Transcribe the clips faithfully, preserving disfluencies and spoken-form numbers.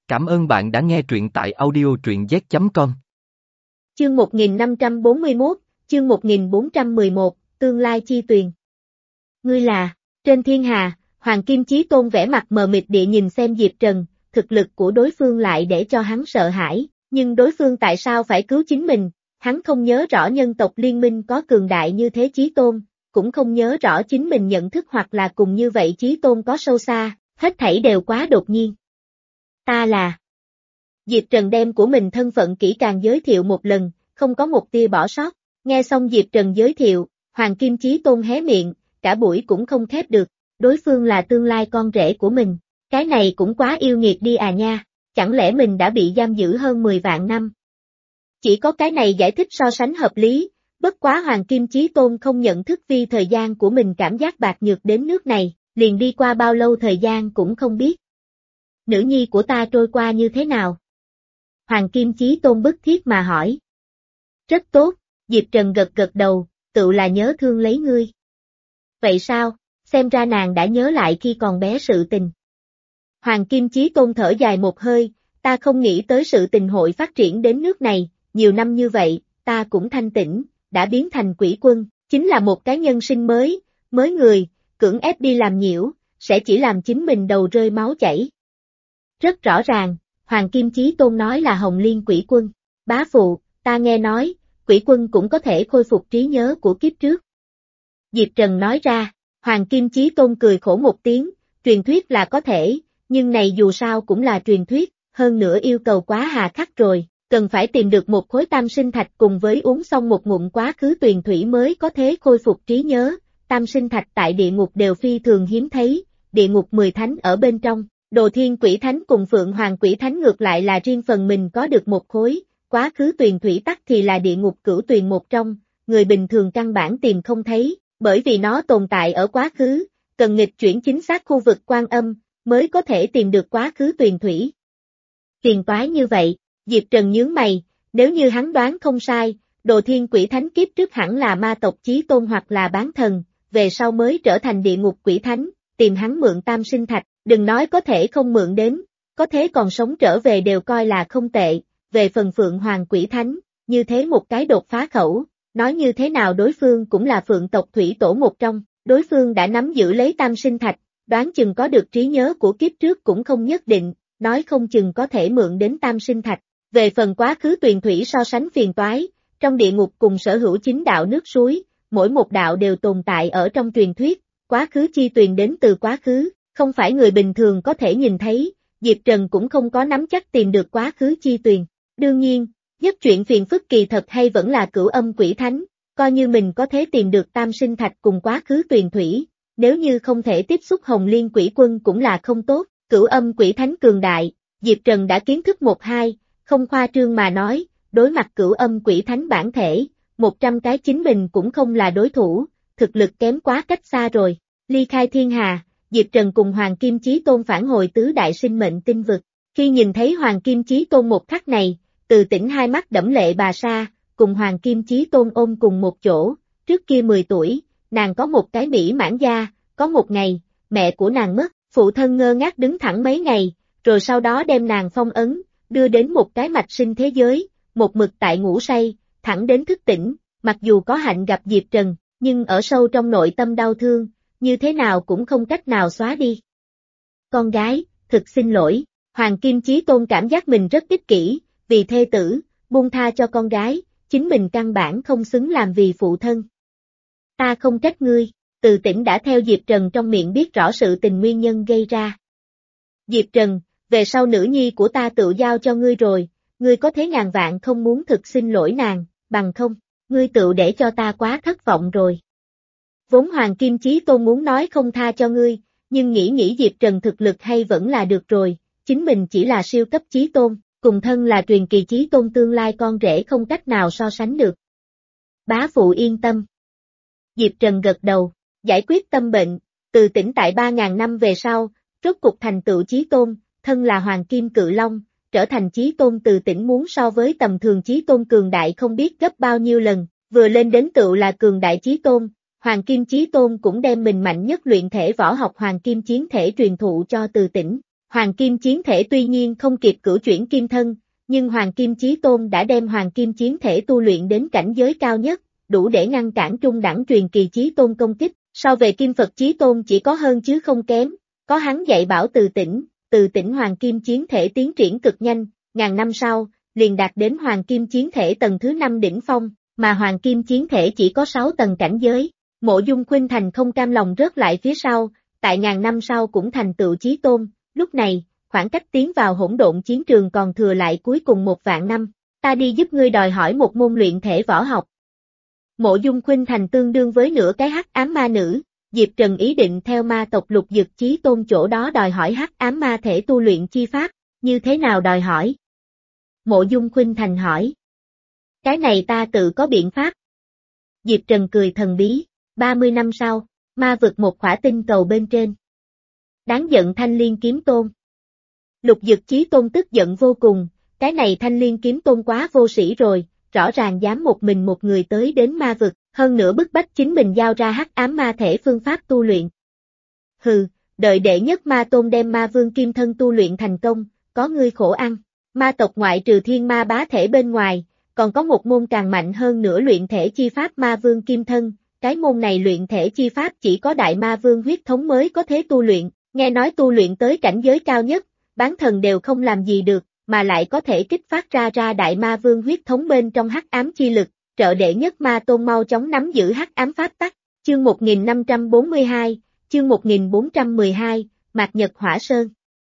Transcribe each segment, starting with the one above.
Cảm ơn bạn đã nghe truyện tại audio truyện z chấm com. Chương một nghìn năm trăm bốn mươi mốt, chương một nghìn bốn trăm mười một, Tương lai chi tuyền. Ngươi là, trên thiên hà, Hoàng Kim Chí Tôn vẻ mặt mờ mịt địa nhìn xem Diệp Trần, thực lực của đối phương lại để cho hắn sợ hãi, nhưng đối phương tại sao phải cứu chính mình, hắn không nhớ rõ nhân tộc liên minh có cường đại như thế Chí Tôn, cũng không nhớ rõ chính mình nhận thức hoặc là cùng như vậy Chí Tôn có sâu xa, hết thảy đều quá đột nhiên. Ta là... Diệp Trần đem của mình thân phận kỹ càng giới thiệu một lần, không có một tia bỏ sót, nghe xong Diệp Trần giới thiệu, Hoàng Kim Chí Tôn hé miệng, cả buổi cũng không khép được, đối phương là tương lai con rể của mình, cái này cũng quá yêu nghiệt đi à nha, chẳng lẽ mình đã bị giam giữ hơn mười vạn năm. Chỉ có cái này giải thích so sánh hợp lý, bất quá Hoàng Kim Chí Tôn không nhận thức vì thời gian của mình cảm giác bạc nhược đến nước này, liền đi qua bao lâu thời gian cũng không biết. Nữ nhi của ta trôi qua như thế nào? Hoàng Kim Chí Tôn bức thiết mà hỏi. Rất tốt, Diệp Trần gật gật đầu, tự là nhớ thương lấy ngươi. Vậy sao, xem ra nàng đã nhớ lại khi còn bé sự tình. Hoàng Kim Chí Tôn thở dài một hơi, ta không nghĩ tới sự tình hội phát triển đến nước này, nhiều năm như vậy, ta cũng thanh tĩnh, đã biến thành quỷ quân, chính là một cái nhân sinh mới, mới người, cưỡng ép đi làm nhiễu, sẽ chỉ làm chính mình đầu rơi máu chảy. Rất rõ ràng, Hoàng Kim Chí Tôn nói là Hồng Liên quỷ quân, bá phụ, ta nghe nói, quỷ quân cũng có thể khôi phục trí nhớ của kiếp trước. Diệp Trần nói ra, Hoàng Kim Chí Tôn cười khổ một tiếng, truyền thuyết là có thể, nhưng này dù sao cũng là truyền thuyết, hơn nữa yêu cầu quá hà khắc rồi, cần phải tìm được một khối tam sinh thạch cùng với uống xong một ngụm quá khứ tuyền thủy mới có thể khôi phục trí nhớ, tam sinh thạch tại địa ngục đều phi thường hiếm thấy, địa ngục mười thánh ở bên trong. Đồ Thiên Quỷ Thánh cùng Phượng Hoàng Quỷ Thánh ngược lại là riêng phần mình có được một khối, quá khứ tuyền thủy tắc thì là địa ngục cửu tuyền một trong, người bình thường căn bản tìm không thấy, bởi vì nó tồn tại ở quá khứ, cần nghịch chuyển chính xác khu vực Quan Âm, mới có thể tìm được quá khứ tuyền thủy. Phiền toái như vậy, Diệp Trần nhướng mày, nếu như hắn đoán không sai, Đồ Thiên Quỷ Thánh kiếp trước hẳn là ma tộc Chí Tôn hoặc là bán thần, về sau mới trở thành địa ngục quỷ thánh, tìm hắn mượn tam sinh thạch. Đừng nói có thể không mượn đến, có thế còn sống trở về đều coi là không tệ, về phần Phượng Hoàng Quỷ Thánh, như thế một cái đột phá khẩu, nói như thế nào đối phương cũng là Phượng tộc thủy tổ một trong, đối phương đã nắm giữ lấy tam sinh thạch, đoán chừng có được trí nhớ của kiếp trước cũng không nhất định, nói không chừng có thể mượn đến tam sinh thạch, về phần quá khứ tuyền thủy so sánh phiền toái, trong địa ngục cùng sở hữu chính đạo nước suối, mỗi một đạo đều tồn tại ở trong truyền thuyết, quá khứ chi tuyền đến từ quá khứ. Không phải người bình thường có thể nhìn thấy, Diệp Trần cũng không có nắm chắc tìm được quá khứ chi tuyền. Đương nhiên, nhất chuyện phiền phức kỳ thật hay vẫn là Cửu Âm Quỷ Thánh, coi như mình có thể tìm được tam sinh thạch cùng quá khứ tuyền thủy, nếu như không thể tiếp xúc Hồng Liên quỷ quân cũng là không tốt, Cửu Âm Quỷ Thánh cường đại, Diệp Trần đã kiến thức một hai, không khoa trương mà nói, đối mặt Cửu Âm Quỷ Thánh bản thể, một trăm cái chính mình cũng không là đối thủ, thực lực kém quá cách xa rồi, ly khai thiên hà. Diệp Trần cùng Hoàng Kim Chí Tôn phản hồi tứ đại sinh mệnh tinh vực, khi nhìn thấy Hoàng Kim Chí Tôn một khắc này, Từ Tĩnh hai mắt đẫm lệ bà sa, cùng Hoàng Kim Chí Tôn ôm cùng một chỗ, trước kia mười tuổi, nàng có một cái mỹ mãn da, có một ngày, mẹ của nàng mất, phụ thân ngơ ngác đứng thẳng mấy ngày, rồi sau đó đem nàng phong ấn, đưa đến một cái mạch sinh thế giới, một mực tại ngủ say, thẳng đến thức tỉnh, mặc dù có hạnh gặp Diệp Trần, nhưng ở sâu trong nội tâm đau thương, như thế nào cũng không cách nào xóa đi. Con gái, thực xin lỗi, Hoàng Kim Chí Tôn cảm giác mình rất ích kỷ, vì thê tử, buông tha cho con gái, chính mình căn bản không xứng làm vì phụ thân. Ta không trách ngươi, Từ Tĩnh đã theo Diệp Trần trong miệng biết rõ sự tình nguyên nhân gây ra. Diệp Trần, về sau nữ nhi của ta tự giao cho ngươi rồi, ngươi có thế ngàn vạn không muốn thực xin lỗi nàng, bằng không, ngươi tự để cho ta quá thất vọng rồi. Vốn Hoàng Kim Chí Tôn muốn nói không tha cho ngươi, nhưng nghĩ nghĩ Diệp Trần thực lực hay vẫn là được rồi, chính mình chỉ là siêu cấp Chí Tôn, cùng thân là truyền kỳ Chí Tôn tương lai con rể không cách nào so sánh được. Bá phụ yên tâm. Diệp Trần gật đầu, giải quyết tâm bệnh, Từ Tĩnh tại ba ngàn năm về sau, rốt cục thành tựu Chí Tôn, thân là Hoàng Kim Cự Long, trở thành Chí Tôn. Từ Tĩnh muốn so với tầm thường Chí Tôn cường đại không biết gấp bao nhiêu lần, vừa lên đến tựu là cường đại Chí Tôn. Hoàng Kim Chí Tôn cũng đem mình mạnh nhất luyện thể võ học Hoàng Kim Chiến Thể truyền thụ cho Từ Tĩnh. Hoàng Kim Chiến Thể tuy nhiên không kịp cửu chuyển kim thân, nhưng Hoàng Kim Chí Tôn đã đem Hoàng Kim Chiến Thể tu luyện đến cảnh giới cao nhất, đủ để ngăn cản trung đẳng truyền kỳ Chí Tôn công kích, so về Kim Phật Chí Tôn chỉ có hơn chứ không kém, có hắn dạy bảo Từ Tỉnh, Từ Tỉnh Hoàng Kim Chiến Thể tiến triển cực nhanh, ngàn năm sau, liền đạt đến Hoàng Kim Chiến Thể tầng thứ năm đỉnh phong, mà Hoàng Kim Chiến Thể chỉ có sáu tầng cảnh giới. Mộ Dung Khuynh Thành không cam lòng rớt lại phía sau, tại ngàn năm sau cũng thành tựu Chí Tôn, lúc này, khoảng cách tiến vào hỗn độn chiến trường còn thừa lại cuối cùng một vạn năm, ta đi giúp ngươi đòi hỏi một môn luyện thể võ học. Mộ Dung Khuynh Thành tương đương với nửa cái hắc ám ma nữ, Diệp Trần ý định theo ma tộc Lục Dực Chí Tôn chỗ đó đòi hỏi hắc ám ma thể tu luyện chi pháp, như thế nào đòi hỏi? Mộ Dung Khuynh Thành hỏi. Cái này ta tự có biện pháp. Diệp Trần cười thần bí, ba mươi năm sau, ma vực một khỏa tinh cầu bên trên. Đáng giận Thanh Liên Kiếm Tôn. Lục Dực Chí Tôn tức giận vô cùng, cái này Thanh Liên Kiếm Tôn quá vô sĩ rồi, rõ ràng dám một mình một người tới đến ma vực, hơn nữa bức bách chính mình giao ra hắc ám ma thể phương pháp tu luyện. Hừ, đợi đệ nhất ma tôn đem ma vương kim thân tu luyện thành công, có ngươi khổ ăn. Ma tộc ngoại trừ thiên ma bá thể bên ngoài, còn có một môn càng mạnh hơn nữa luyện thể chi pháp ma vương kim thân, cái môn này luyện thể chi pháp chỉ có đại ma vương huyết thống mới có thể tu luyện, nghe nói tu luyện tới cảnh giới cao nhất, bán thần đều không làm gì được, mà lại có thể kích phát ra ra đại ma vương huyết thống bên trong hắc ám chi lực, trợ đệ nhất ma tôn mau chóng nắm giữ hắc ám pháp tắc. Chương một nghìn năm trăm bốn mươi hai, chương một nghìn bốn trăm mười hai, Mạc Nhật Hỏa Sơn.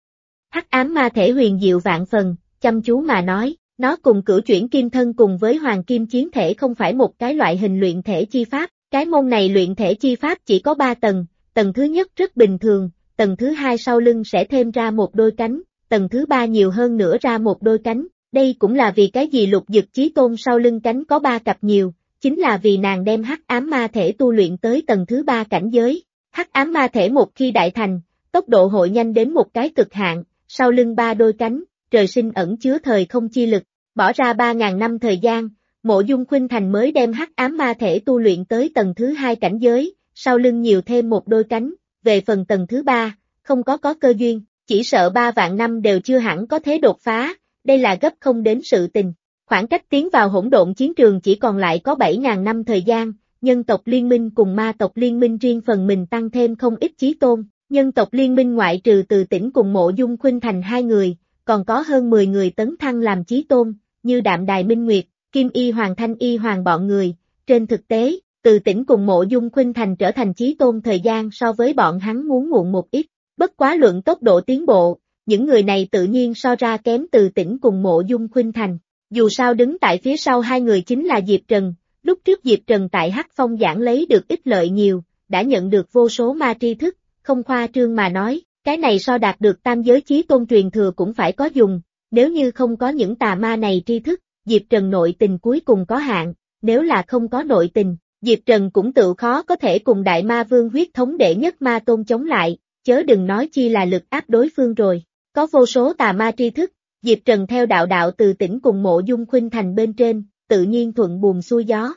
Hắc ám ma thể huyền diệu vạn phần, chăm chú mà nói, nó cùng cửu chuyển kim thân cùng với hoàng kim chiến thể không phải một cái loại hình luyện thể chi pháp, cái môn này luyện thể chi pháp chỉ có ba tầng, tầng thứ nhất rất bình thường, tầng thứ hai sau lưng sẽ thêm ra một đôi cánh, tầng thứ ba nhiều hơn nữa ra một đôi cánh, đây cũng là vì cái gì Lục Dực Chí Tôn sau lưng cánh có ba cặp nhiều, chính là vì nàng đem hắc ám ma thể tu luyện tới tầng thứ ba cảnh giới. Hắc ám ma thể một khi đại thành, tốc độ hội nhanh đến một cái cực hạn, sau lưng ba đôi cánh, trời sinh ẩn chứa thời không chi lực, bỏ ra ba ngàn năm thời gian, Mộ Dung Khuynh Thành mới đem hắc ám ma thể tu luyện tới tầng thứ hai cảnh giới, sau lưng nhiều thêm một đôi cánh, về phần tầng thứ ba, không có có cơ duyên, chỉ sợ ba vạn năm đều chưa hẳn có thế đột phá, đây là gấp không đến sự tình. Khoảng cách tiến vào hỗn độn chiến trường chỉ còn lại có bảy ngàn năm thời gian, nhân tộc liên minh cùng ma tộc liên minh riêng phần mình tăng thêm không ít chí tôn, nhân tộc liên minh ngoại trừ Từ Tỉnh cùng Mộ Dung Khuynh Thành hai người, còn có hơn mười người tấn thăng làm chí tôn, như Đạm Đài Minh Nguyệt, Kim Y Hoàng Thanh Y Hoàng bọn người, trên thực tế, Từ Tỉnh cùng Mộ Dung Khuynh Thành trở thành chí tôn thời gian so với bọn hắn muốn muộn một ít, bất quá luận tốc độ tiến bộ, những người này tự nhiên so ra kém Từ Tỉnh cùng Mộ Dung Khuynh Thành. Dù sao đứng tại phía sau hai người chính là Diệp Trần, lúc trước Diệp Trần tại Hắc Phong giảng lấy được ích lợi nhiều, đã nhận được vô số ma tri thức, không khoa trương mà nói, cái này so đạt được tam giới chí tôn truyền thừa cũng phải có dùng, nếu như không có những tà ma này tri thức, Diệp Trần nội tình cuối cùng có hạn, nếu là không có nội tình, Diệp Trần cũng tự khó có thể cùng đại ma vương huyết thống đệ nhất ma tôn chống lại, chớ đừng nói chi là lực áp đối phương rồi, có vô số tà ma tri thức. Diệp Trần theo đạo đạo Từ Tỉnh cùng Mộ Dung Khuynh Thành bên trên, tự nhiên thuận buồm xuôi gió.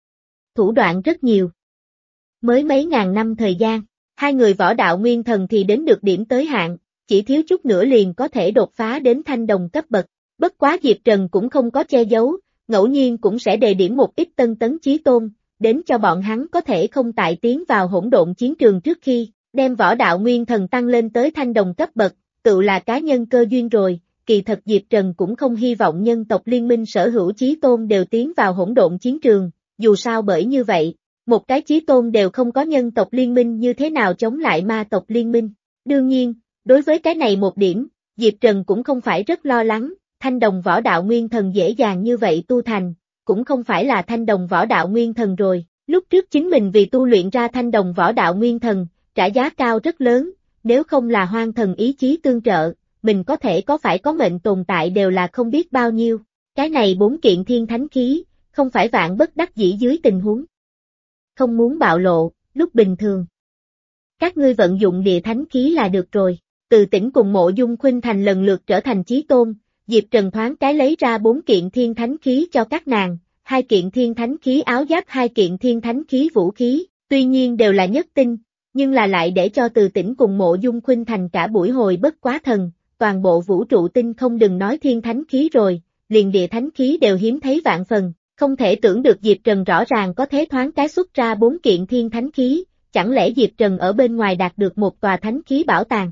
Thủ đoạn rất nhiều. Mới mấy ngàn năm thời gian, hai người võ đạo nguyên thần thì đến được điểm tới hạn, chỉ thiếu chút nữa liền có thể đột phá đến thanh đồng cấp bậc. Bất quá Diệp Trần cũng không có che giấu, ngẫu nhiên cũng sẽ đề điểm một ít tân tấn chí tôn, đến cho bọn hắn có thể không tại tiến vào hỗn độn chiến trường trước khi, đem võ đạo nguyên thần tăng lên tới thanh đồng cấp bậc, tự là cá nhân cơ duyên rồi. Kỳ thật Diệp Trần cũng không hy vọng nhân tộc liên minh sở hữu chí tôn đều tiến vào hỗn độn chiến trường, dù sao bởi như vậy, một cái chí tôn đều không có nhân tộc liên minh như thế nào chống lại ma tộc liên minh. Đương nhiên, đối với cái này một điểm, Diệp Trần cũng không phải rất lo lắng, thanh đồng võ đạo nguyên thần dễ dàng như vậy tu thành, cũng không phải là thanh đồng võ đạo nguyên thần rồi, lúc trước chính mình vì tu luyện ra thanh đồng võ đạo nguyên thần, trả giá cao rất lớn, nếu không là hoang thần ý chí tương trợ, mình có thể có phải có mệnh tồn tại đều là không biết bao nhiêu, cái này bốn kiện thiên thánh khí, không phải vạn bất đắc dĩ dưới tình huống. Không muốn bạo lộ, lúc bình thường. Các ngươi vận dụng địa thánh khí là được rồi, Từ Tỉnh cùng Mộ Dung Khuynh Thành lần lượt trở thành chí tôn, Diệp Trần thoáng cái lấy ra bốn kiện thiên thánh khí cho các nàng, hai kiện thiên thánh khí áo giáp hai kiện thiên thánh khí vũ khí, tuy nhiên đều là nhất tinh, nhưng là lại để cho Từ Tỉnh cùng Mộ Dung Khuynh Thành cả buổi hồi bất quá thần, toàn bộ vũ trụ tinh không đừng nói thiên thánh khí rồi, liền địa thánh khí đều hiếm thấy vạn phần, không thể tưởng được Diệp Trần rõ ràng có thế thoáng cái xuất ra bốn kiện thiên thánh khí, chẳng lẽ Diệp Trần ở bên ngoài đạt được một tòa thánh khí bảo tàng.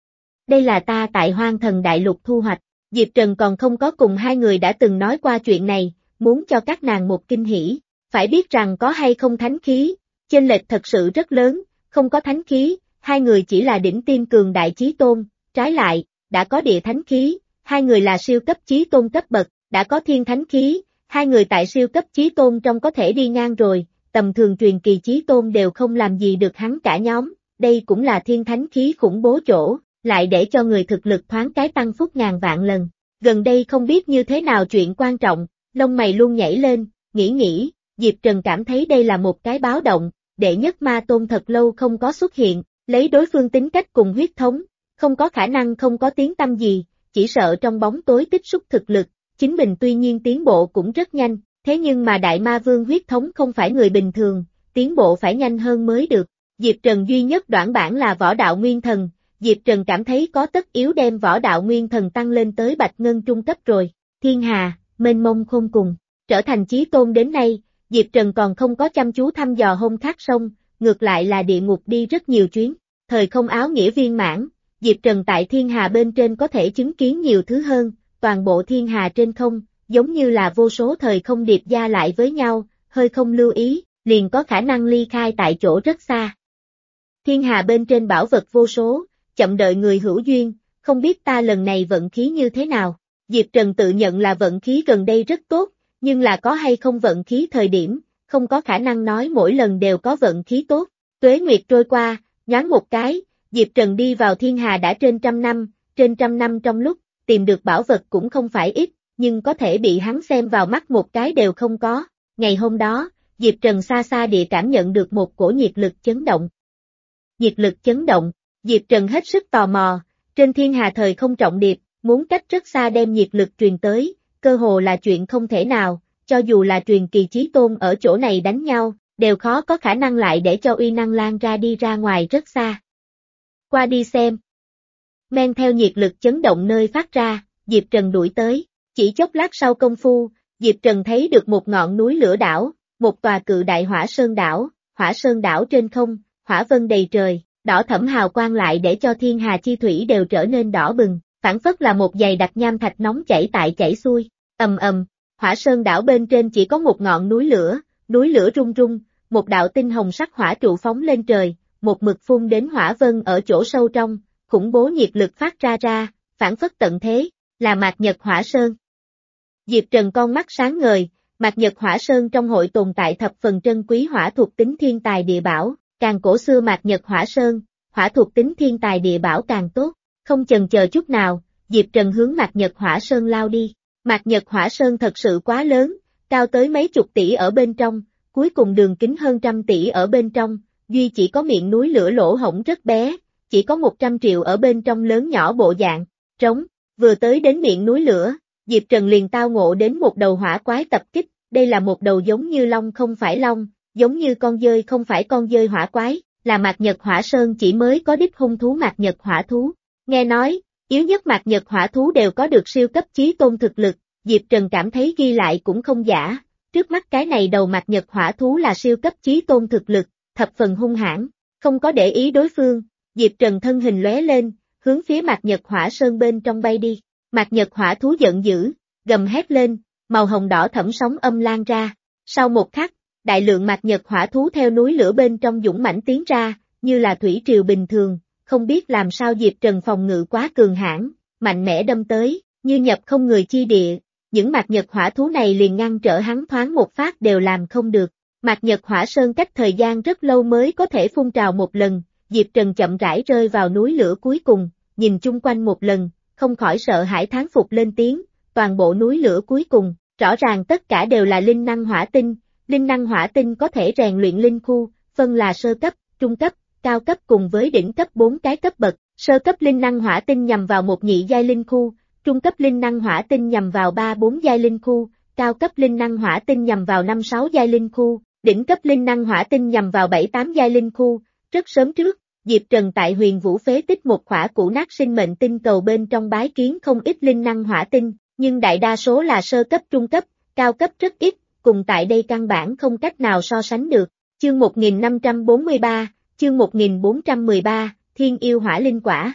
Đây là ta tại Hoang Thần Đại Lục thu hoạch, Diệp Trần còn không có cùng hai người đã từng nói qua chuyện này, muốn cho các nàng một kinh hỉ, phải biết rằng có hay không thánh khí, chênh lệch thật sự rất lớn, không có thánh khí, hai người chỉ là đỉnh tiêm cường đại chí tôn, trái lại, đã có địa thánh khí, hai người là siêu cấp chí tôn cấp bậc, đã có thiên thánh khí, hai người tại siêu cấp chí tôn trong có thể đi ngang rồi, tầm thường truyền kỳ chí tôn đều không làm gì được hắn cả nhóm, đây cũng là thiên thánh khí khủng bố chỗ, lại để cho người thực lực thoáng cái tăng phúc ngàn vạn lần. Gần đây không biết như thế nào chuyện quan trọng, lông mày luôn nhảy lên, nghĩ nghĩ, Diệp Trần cảm thấy đây là một cái báo động, đệ nhất ma tôn thật lâu không có xuất hiện, lấy đối phương tính cách cùng huyết thống, không có khả năng không có tiếng tăm gì, chỉ sợ trong bóng tối tích xúc thực lực, chính mình tuy nhiên tiến bộ cũng rất nhanh, thế nhưng mà đại ma vương huyết thống không phải người bình thường, tiến bộ phải nhanh hơn mới được. Diệp Trần duy nhất đoạn bản là võ đạo nguyên thần, Diệp Trần cảm thấy có tất yếu đem võ đạo nguyên thần tăng lên tới bạch ngân trung cấp rồi, thiên hà, mênh mông khôn cùng, trở thành chí tôn đến nay, Diệp Trần còn không có chăm chú thăm dò hôn thác sông, ngược lại là địa ngục đi rất nhiều chuyến, thời không áo nghĩa viên mãn, Diệp Trần tại thiên hà bên trên có thể chứng kiến nhiều thứ hơn, toàn bộ thiên hà trên không, giống như là vô số thời không điệp gia lại với nhau, hơi không lưu ý, liền có khả năng ly khai tại chỗ rất xa. Thiên hà bên trên bảo vật vô số, chậm đợi người hữu duyên, không biết ta lần này vận khí như thế nào. Diệp Trần tự nhận là vận khí gần đây rất tốt, nhưng là có hay không vận khí thời điểm, không có khả năng nói mỗi lần đều có vận khí tốt. Tuế nguyệt trôi qua, nhoáng một cái, Diệp Trần đi vào thiên hà đã trên trăm năm, trên trăm năm trong lúc, tìm được bảo vật cũng không phải ít, nhưng có thể bị hắn xem vào mắt một cái đều không có. Ngày hôm đó, Diệp Trần xa xa địa cảm nhận được một cổ nhiệt lực chấn động. Nhiệt lực chấn động, Diệp Trần hết sức tò mò, trên thiên hà thời không trọng điệp, muốn cách rất xa đem nhiệt lực truyền tới, cơ hồ là chuyện không thể nào, cho dù là truyền kỳ chí tôn ở chỗ này đánh nhau, đều khó có khả năng lại để cho uy năng lan ra đi ra ngoài rất xa. Qua đi xem. Men theo nhiệt lực chấn động nơi phát ra, Diệp Trần đuổi tới, chỉ chốc lát sau công phu, Diệp Trần thấy được một ngọn núi lửa đảo, một tòa cự đại hỏa sơn đảo, hỏa sơn đảo trên không, hỏa vân đầy trời, đỏ thẫm hào quang lại để cho thiên hà chi thủy đều trở nên đỏ bừng, phản phất là một dày đặc nham thạch nóng chảy tại chảy xuôi, ầm ầm, hỏa sơn đảo bên trên chỉ có một ngọn núi lửa, núi lửa rung rung, một đạo tinh hồng sắc hỏa trụ phóng lên trời, một mực phun đến hỏa vân ở chỗ sâu trong, khủng bố nhiệt lực phát ra ra, phản phất tận thế, là Mạt Nhật Hỏa Sơn. Diệp Trần con mắt sáng ngời, Mạt Nhật Hỏa Sơn trong hội tồn tại thập phần trân quý hỏa thuộc tính thiên tài địa bảo, càng cổ xưa Mạt Nhật Hỏa Sơn, hỏa thuộc tính thiên tài địa bảo càng tốt, không chần chờ chút nào, Diệp Trần hướng Mạt Nhật Hỏa Sơn lao đi. Mạt Nhật Hỏa Sơn thật sự quá lớn, cao tới mấy chục tỷ ở bên trong, cuối cùng đường kính hơn trăm tỷ ở bên trong, duy chỉ có miệng núi lửa lỗ hổng rất bé, chỉ có một trăm triệu ở bên trong lớn nhỏ bộ dạng, trống, vừa tới đến miệng núi lửa, Diệp Trần liền tao ngộ đến một đầu hỏa quái tập kích, đây là một đầu giống như long không phải long, giống như con dơi không phải con dơi hỏa quái, là Mạt Nhật Hỏa Sơn chỉ mới có đích hung thú Mạt Nhật Hỏa thú. Nghe nói, yếu nhất Mạt Nhật Hỏa thú đều có được siêu cấp chí tôn thực lực, Diệp Trần cảm thấy ghi lại cũng không giả, trước mắt cái này đầu Mạt Nhật Hỏa thú là siêu cấp chí tôn thực lực, thập phần hung hãn, không có để ý đối phương, Diệp Trần thân hình lóe lên, hướng phía Mạt Nhật Hỏa Sơn bên trong bay đi, Mạt Nhật Hỏa thú giận dữ, gầm hét lên, màu hồng đỏ thẫm sóng âm lan ra, sau một khắc, đại lượng Mạt Nhật Hỏa thú theo núi lửa bên trong dũng mãnh tiến ra, như là thủy triều bình thường, không biết làm sao Diệp Trần phòng ngự quá cường hãn, mạnh mẽ đâm tới, như nhập không người chi địa, những Mạt Nhật Hỏa thú này liền ngăn trở hắn thoáng một phát đều làm không được. Mạt Nhật Hỏa Sơn cách thời gian rất lâu mới có thể phun trào một lần, Diệp Trần chậm rãi rơi vào núi lửa cuối cùng, nhìn chung quanh một lần, không khỏi sợ hãi thán phục lên tiếng, toàn bộ núi lửa cuối cùng, rõ ràng tất cả đều là linh năng hỏa tinh, linh năng hỏa tinh có thể rèn luyện linh khu, phân là sơ cấp, trung cấp, cao cấp cùng với đỉnh cấp bốn cái cấp bậc, sơ cấp linh năng hỏa tinh nhằm vào một nhị giai linh khu, trung cấp linh năng hỏa tinh nhằm vào ba bốn giai linh khu, cao cấp linh năng hỏa tinh nhằm vào năm sáu giai linh khu, đỉnh cấp linh năng hỏa tinh nhằm vào bảy tám giai linh khu, rất sớm trước, Diệp Trần tại Huyền Vũ phế tích một khỏa cũ nát sinh mệnh tinh cầu bên trong bái kiến không ít linh năng hỏa tinh, nhưng đại đa số là sơ cấp trung cấp, cao cấp rất ít, cùng tại đây căn bản không cách nào so sánh được. Chương một nghìn năm trăm bốn mươi ba, chương một nghìn bốn trăm mười ba, Thiên Yêu Hỏa Linh Quả.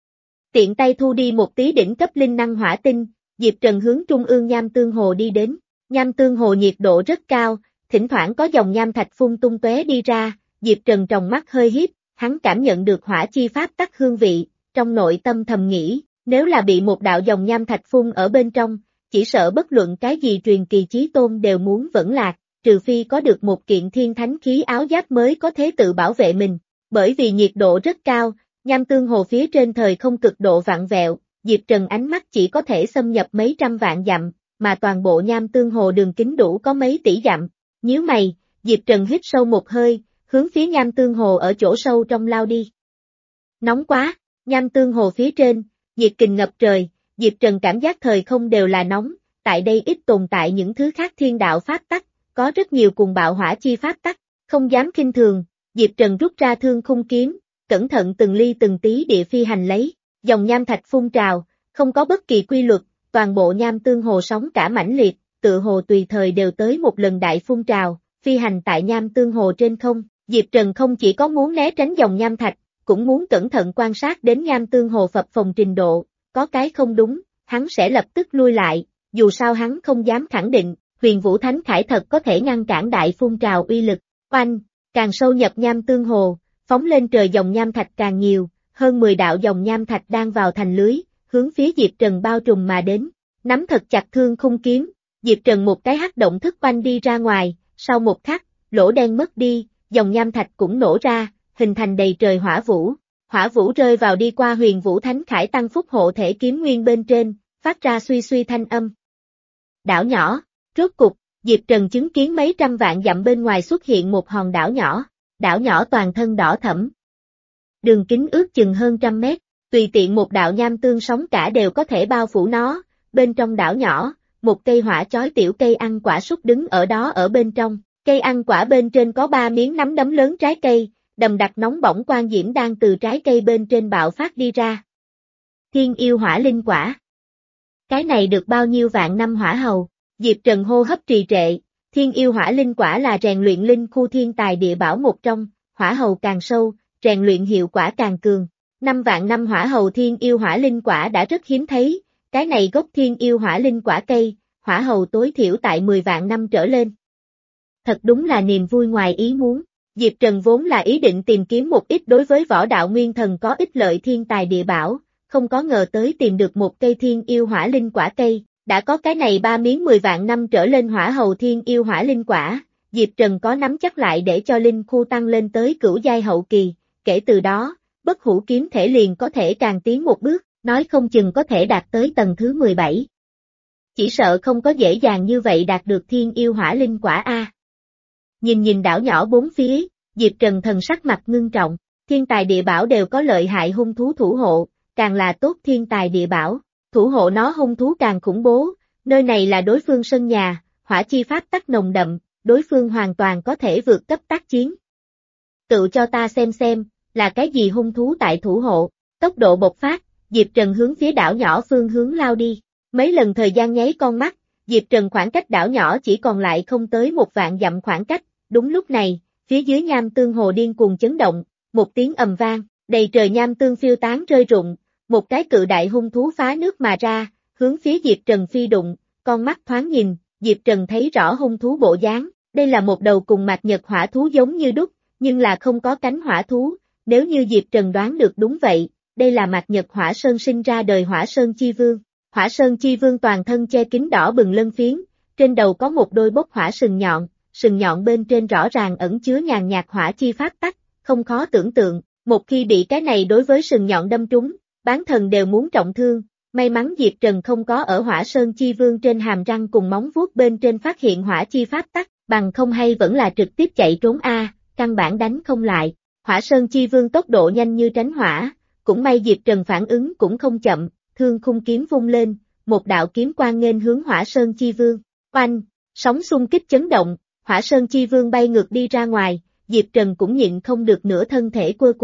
Tiện tay thu đi một tí đỉnh cấp linh năng hỏa tinh, Diệp Trần hướng trung ương nham tương hồ đi đến. Nham tương hồ nhiệt độ rất cao, thỉnh thoảng có dòng nham thạch phun tung tóe đi ra, Diệp Trần tròng mắt hơi híp, hắn cảm nhận được hỏa chi pháp tắc hương vị, trong nội tâm thầm nghĩ, nếu là bị một đạo dòng nham thạch phun ở bên trong, chỉ sợ bất luận cái gì truyền kỳ chí tôn đều muốn vẫn lạc, trừ phi có được một kiện thiên thánh khí áo giáp mới có thể tự bảo vệ mình, bởi vì nhiệt độ rất cao, nham tương hồ phía trên thời không cực độ vặn vẹo, Diệp Trần ánh mắt chỉ có thể xâm nhập mấy trăm vạn dặm, mà toàn bộ nham tương hồ đường kính đủ có mấy tỷ dặm. Nhíu mày, Diệp Trần hít sâu một hơi, hướng phía nham tương hồ ở chỗ sâu trong lao đi. Nóng quá, nham tương hồ phía trên, nhiệt kình ngập trời, Diệp Trần cảm giác thời không đều là nóng, tại đây ít tồn tại những thứ khác thiên đạo pháp tắc, có rất nhiều cùng bạo hỏa chi pháp tắc, không dám khinh thường, Diệp Trần rút ra thương khung kiếm, cẩn thận từng ly từng tí địa phi hành lấy, dòng nham thạch phun trào, không có bất kỳ quy luật, toàn bộ nham tương hồ sóng cả mãnh liệt, tự hồ tùy thời đều tới một lần đại phun trào, phi hành tại nham tương hồ trên không, Diệp Trần không chỉ có muốn né tránh dòng nham thạch, cũng muốn cẩn thận quan sát đến nham tương hồ phập phồng trình độ, có cái không đúng, hắn sẽ lập tức lui lại, dù sao hắn không dám khẳng định, Huyền Vũ Thánh Khải thật có thể ngăn cản đại phun trào uy lực, oanh, càng sâu nhập nham tương hồ, phóng lên trời dòng nham thạch càng nhiều, hơn mười đạo dòng nham thạch đang vào thành lưới, hướng phía Diệp Trần bao trùm mà đến, nắm thật chặt thương khung kiếm, Diệp Trần một cái hắc động thức oanh đi ra ngoài, sau một khắc, lỗ đen mất đi, dòng nham thạch cũng nổ ra, hình thành đầy trời hỏa vũ, hỏa vũ rơi vào đi qua Huyền Vũ Thánh Khải tăng phúc hộ thể kiếm nguyên bên trên, phát ra suy suy thanh âm. Đảo nhỏ, rốt cục, Diệp Trần chứng kiến mấy trăm vạn dặm bên ngoài xuất hiện một hòn đảo nhỏ, đảo nhỏ toàn thân đỏ thẫm. Đường kính ước chừng hơn trăm mét, tùy tiện một đạo nham tương sóng cả đều có thể bao phủ nó, bên trong đảo nhỏ, một cây hỏa chói tiểu cây ăn quả súc đứng ở đó ở bên trong, cây ăn quả bên trên có ba miếng nắm đấm lớn trái cây, đầm đặc nóng bỏng quang diễm đang từ trái cây bên trên bạo phát đi ra. Thiên Yêu Hỏa Linh Quả. Cái này được bao nhiêu vạn năm hỏa hầu, Diệp Trần hô hấp trì trệ, Thiên Yêu Hỏa Linh Quả là rèn luyện linh khu thiên tài địa bảo một trong, hỏa hầu càng sâu, rèn luyện hiệu quả càng cường. Năm vạn năm hỏa hầu Thiên Yêu Hỏa Linh Quả đã rất hiếm thấy, cái này gốc Thiên Yêu Hỏa Linh Quả cây, hỏa hầu tối thiểu tại mười vạn năm trở lên. Thật đúng là niềm vui ngoài ý muốn, Diệp Trần vốn là ý định tìm kiếm một ít đối với võ đạo nguyên thần có ích lợi thiên tài địa bảo, không có ngờ tới tìm được một cây Thiên Yêu Hỏa Linh Quả cây, đã có cái này ba miếng mười vạn năm trở lên hỏa hầu Thiên Yêu Hỏa Linh Quả, Diệp Trần có nắm chắc lại để cho linh khu tăng lên tới cửu giai hậu kỳ, kể từ đó, bất hủ kiếm thể liền có thể càng tiến một bước, nói không chừng có thể đạt tới tầng thứ mười bảy. Chỉ sợ không có dễ dàng như vậy đạt được Thiên Yêu Hỏa Linh Quả a. Nhìn nhìn đảo nhỏ bốn phía, Diệp Trần thần sắc mặt ngưng trọng, thiên tài địa bảo đều có lợi hại hung thú thủ hộ, càng là tốt thiên tài địa bảo, thủ hộ nó hung thú càng khủng bố, nơi này là đối phương sân nhà, hỏa chi pháp tắc nồng đậm, đối phương hoàn toàn có thể vượt cấp tác chiến. Tự cho ta xem xem, là cái gì hung thú tại thủ hộ, tốc độ bộc phát, Diệp Trần hướng phía đảo nhỏ phương hướng lao đi, mấy lần thời gian nháy con mắt, Diệp Trần khoảng cách đảo nhỏ chỉ còn lại không tới một vạn dặm khoảng cách, đúng lúc này, phía dưới nham tương hồ điên cuồng chấn động, một tiếng ầm vang, đầy trời nham tương phiêu tán rơi rụng, một cái cự đại hung thú phá nước mà ra, hướng phía Diệp Trần phi đụng, con mắt thoáng nhìn, Diệp Trần thấy rõ hung thú bộ dáng, đây là một đầu cùng mạc nhật hỏa thú giống như đúc, nhưng là không có cánh hỏa thú, nếu như Diệp Trần đoán được đúng vậy, đây là mạc nhật hỏa sơn sinh ra đời hỏa sơn chi vương. Hỏa Sơn Chi Vương toàn thân che kín đỏ bừng lân phiến, trên đầu có một đôi bốc hỏa sừng nhọn, sừng nhọn bên trên rõ ràng ẩn chứa nhàn nhạt hỏa chi pháp tắc, không khó tưởng tượng, một khi bị cái này đối với sừng nhọn đâm trúng, bán thần đều muốn trọng thương, may mắn Diệp Trần không có ở Hỏa Sơn Chi Vương trên hàm răng cùng móng vuốt bên trên phát hiện hỏa chi pháp tắc, bằng không hay vẫn là trực tiếp chạy trốn a, căn bản đánh không lại. Hỏa Sơn Chi Vương tốc độ nhanh như tránh hỏa, cũng may Diệp Trần phản ứng cũng không chậm. Thương khung kiếm vung lên, một đạo kiếm quang nghênh hướng Hỏa Sơn Chi Vương, oanh, sóng xung kích chấn động, Hỏa Sơn Chi Vương bay ngược đi ra ngoài, Diệp Trần cũng nhịn không được nửa thân thể quơ quơ,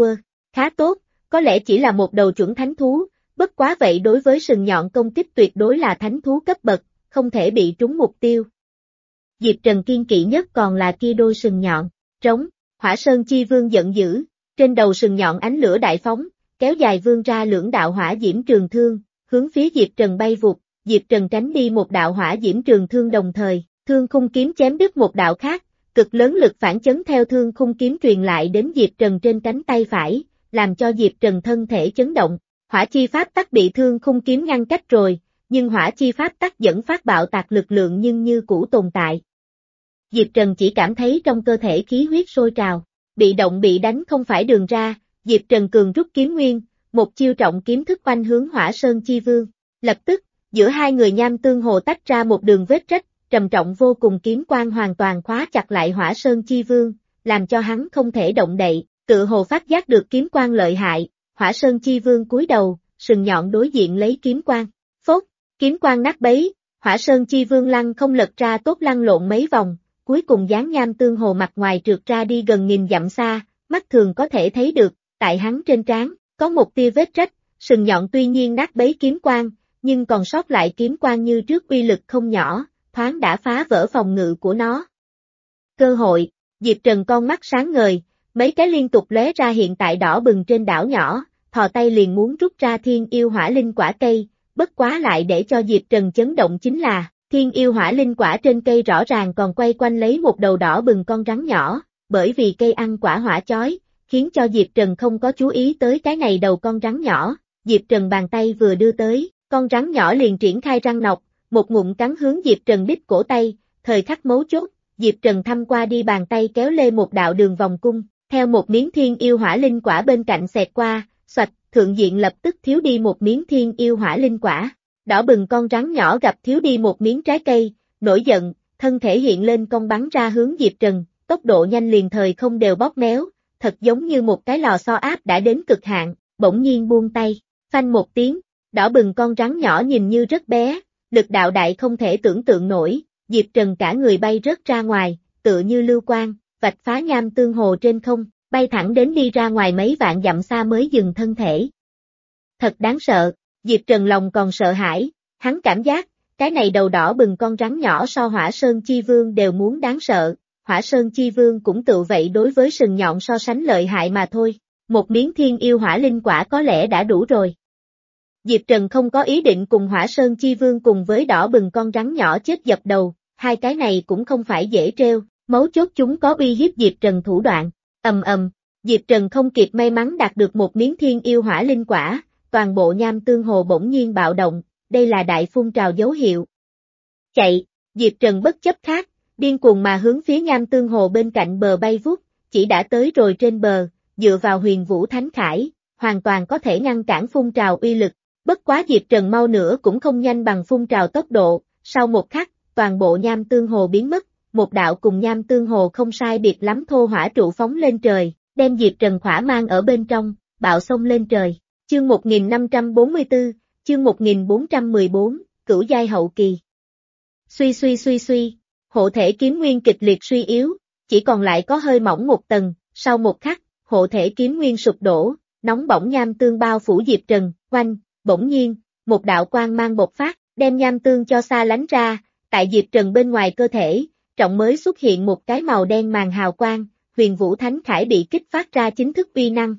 Khá tốt, có lẽ chỉ là một đầu chuẩn thánh thú, bất quá vậy đối với sừng nhọn công kích tuyệt đối là thánh thú cấp bậc, không thể bị trúng mục tiêu. Diệp Trần kiên kỵ nhất còn là kia đôi sừng nhọn, trống, Hỏa Sơn Chi Vương giận dữ, trên đầu sừng nhọn ánh lửa đại phóng, kéo dài vươn ra lưỡng đạo hỏa diễm trường thương, hướng phía Diệp Trần bay vụt, Diệp Trần tránh đi một đạo hỏa diễm trường thương đồng thời, thương khung kiếm chém đứt một đạo khác, cực lớn lực phản chấn theo thương khung kiếm truyền lại đến Diệp Trần trên cánh tay phải, làm cho Diệp Trần thân thể chấn động. Hỏa chi pháp tắc bị thương khung kiếm ngăn cách rồi, nhưng hỏa chi pháp tắc dẫn phát bạo tạc lực lượng nhưng như cũ tồn tại. Diệp Trần chỉ cảm thấy trong cơ thể khí huyết sôi trào, bị động bị đánh không phải đường ra, Diệp Trần cường rút kiếm nguyên, một chiêu trọng kiếm thức oanh hướng Hỏa Sơn Chi Vương. Lập tức, giữa hai người nham tương hồ tách ra một đường vết rách, trầm trọng vô cùng kiếm quang hoàn toàn khóa chặt lại Hỏa Sơn Chi Vương, làm cho hắn không thể động đậy, tự hồ phát giác được kiếm quang lợi hại, Hỏa Sơn Chi Vương cúi đầu, sừng nhọn đối diện lấy kiếm quang. Phốt, kiếm quang nát bấy, Hỏa Sơn Chi Vương lăn không lật ra tốt lăn lộn mấy vòng, cuối cùng dán nham tương hồ mặt ngoài trượt ra đi gần nghìn dặm xa, mắt thường có thể thấy được, tại hắn trên trán, có một tia vết rách, sừng nhọn tuy nhiên nát bấy kiếm quang, nhưng còn sót lại kiếm quang như trước uy lực không nhỏ, thoáng đã phá vỡ phòng ngự của nó. Cơ hội, Diệp Trần con mắt sáng ngời, mấy cái liên tục lóe ra hiện tại đỏ bừng trên đảo nhỏ, thò tay liền muốn rút ra thiên yêu hỏa linh quả cây, bất quá lại để cho Diệp Trần chấn động chính là, thiên yêu hỏa linh quả trên cây rõ ràng còn quay quanh lấy một đầu đỏ bừng con rắn nhỏ, bởi vì cây ăn quả hỏa chói, khiến cho Diệp Trần không có chú ý tới cái này đầu con rắn nhỏ, Diệp Trần bàn tay vừa đưa tới, con rắn nhỏ liền triển khai răng nọc, một ngụm cắn hướng Diệp Trần đít cổ tay, thời khắc mấu chốt, Diệp Trần thăm qua đi bàn tay kéo lê một đạo đường vòng cung, theo một miếng thiên yêu hỏa linh quả bên cạnh xẹt qua, xoạch, thượng diện lập tức thiếu đi một miếng thiên yêu hỏa linh quả. Đỏ bừng con rắn nhỏ gặp thiếu đi một miếng trái cây, nổi giận, thân thể hiện lên cong bắn ra hướng Diệp Trần, tốc độ nhanh liền thời không đều bóp méo, thật giống như một cái lò xo áp đã đến cực hạn, bỗng nhiên buông tay, phanh một tiếng, đỏ bừng con rắn nhỏ nhìn như rất bé, lực đạo đại không thể tưởng tượng nổi, Diệp Trần cả người bay rớt ra ngoài, tựa như lưu quang, vạch phá nham tương hồ trên không, bay thẳng đến đi ra ngoài mấy vạn dặm xa mới dừng thân thể. Thật đáng sợ. Diệp Trần lòng còn sợ hãi, hắn cảm giác, cái này đầu đỏ bừng con rắn nhỏ so Hỏa Sơn Chi Vương đều muốn đáng sợ, Hỏa Sơn Chi Vương cũng tự vậy đối với sừng nhọn so sánh lợi hại mà thôi, một miếng thiên yêu hỏa linh quả có lẽ đã đủ rồi. Diệp Trần không có ý định cùng Hỏa Sơn Chi Vương cùng với đỏ bừng con rắn nhỏ chết dập đầu, hai cái này cũng không phải dễ treo, mấu chốt chúng có uy hiếp Diệp Trần thủ đoạn, ầm ầm, Diệp Trần không kịp may mắn đạt được một miếng thiên yêu hỏa linh quả. Toàn bộ nham tương hồ bỗng nhiên bạo động, đây là đại phun trào dấu hiệu. Chạy, Diệp Trần bất chấp khác, điên cuồng mà hướng phía nham tương hồ bên cạnh bờ bay vút, chỉ đã tới rồi trên bờ, dựa vào huyền vũ thánh khải, hoàn toàn có thể ngăn cản phun trào uy lực, bất quá Diệp Trần mau nữa cũng không nhanh bằng phun trào tốc độ, sau một khắc, toàn bộ nham tương hồ biến mất, một đạo cùng nham tương hồ không sai biệt lắm thô hỏa trụ phóng lên trời, đem Diệp Trần khỏa mang ở bên trong, bạo xông lên trời. Chương một nghìn năm trăm bốn mươi tư, chương một nghìn bốn trăm mười bốn, cửu giai hậu kỳ. Suy suy suy suy, hộ thể kiếm nguyên kịch liệt suy yếu, chỉ còn lại có hơi mỏng một tầng, sau một khắc, hộ thể kiếm nguyên sụp đổ, nóng bỏng nham tương bao phủ Diệp Trần, oanh, bỗng nhiên, một đạo quang mang bộc phát, đem nham tương cho xa lánh ra, tại Diệp Trần bên ngoài cơ thể, trọng mới xuất hiện một cái màu đen màn hào quang, huyền vũ thánh khải bị kích phát ra chính thức uy năng.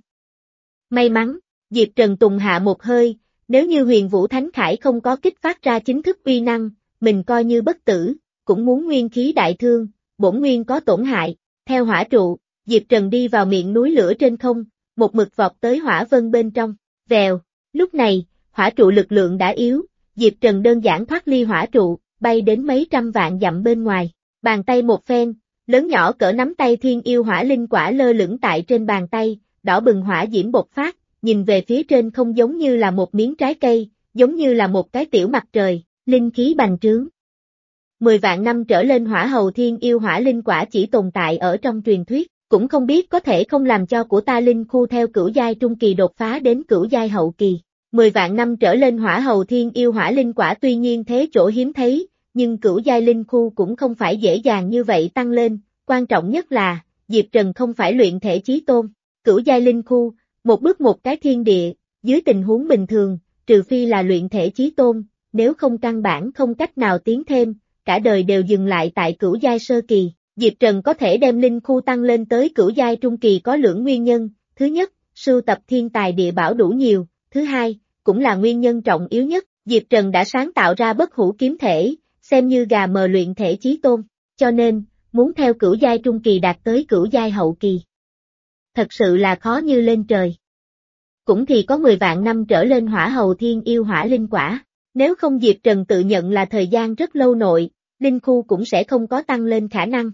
May mắn. Diệp Trần tùng hạ một hơi, nếu như huyền vũ thánh khải không có kích phát ra chính thức uy năng, mình coi như bất tử, cũng muốn nguyên khí đại thương, bổn nguyên có tổn hại, theo hỏa trụ, Diệp Trần đi vào miệng núi lửa trên không, một mực vọt tới hỏa vân bên trong, vèo, lúc này, hỏa trụ lực lượng đã yếu, Diệp Trần đơn giản thoát ly hỏa trụ, bay đến mấy trăm vạn dặm bên ngoài, bàn tay một phen, lớn nhỏ cỡ nắm tay thiên yêu hỏa linh quả lơ lửng tại trên bàn tay, đỏ bừng hỏa diễm bộc phát. Nhìn về phía trên không giống như là một miếng trái cây, giống như là một cái tiểu mặt trời, linh khí bành trướng. Mười vạn năm trở lên hỏa hầu thiên yêu hỏa linh quả chỉ tồn tại ở trong truyền thuyết, cũng không biết có thể không làm cho của ta linh khu theo cửu giai trung kỳ đột phá đến cửu giai hậu kỳ. Mười vạn năm trở lên hỏa hầu thiên yêu hỏa linh quả tuy nhiên thế chỗ hiếm thấy, nhưng cửu giai linh khu cũng không phải dễ dàng như vậy tăng lên, quan trọng nhất là, Diệp Trần không phải luyện thể chí tôn, cửu giai linh khu, Một bước một cái thiên địa, dưới tình huống bình thường, trừ phi là luyện thể chí tôn, nếu không căn bản không cách nào tiến thêm, cả đời đều dừng lại tại cửu giai sơ kỳ. Diệp Trần có thể đem linh khu tăng lên tới cửu giai trung kỳ có lưỡng nguyên nhân, thứ nhất, sưu tập thiên tài địa bảo đủ nhiều, thứ hai, cũng là nguyên nhân trọng yếu nhất, Diệp Trần đã sáng tạo ra bất hủ kiếm thể, xem như gà mờ luyện thể chí tôn, cho nên, muốn theo cửu giai trung kỳ đạt tới cửu giai hậu kỳ. Thật sự là khó như lên trời. Cũng thì có mười vạn năm trở lên hỏa hầu thiên yêu hỏa linh quả, nếu không Diệp Trần tự nhận là thời gian rất lâu nội, linh khu cũng sẽ không có tăng lên khả năng.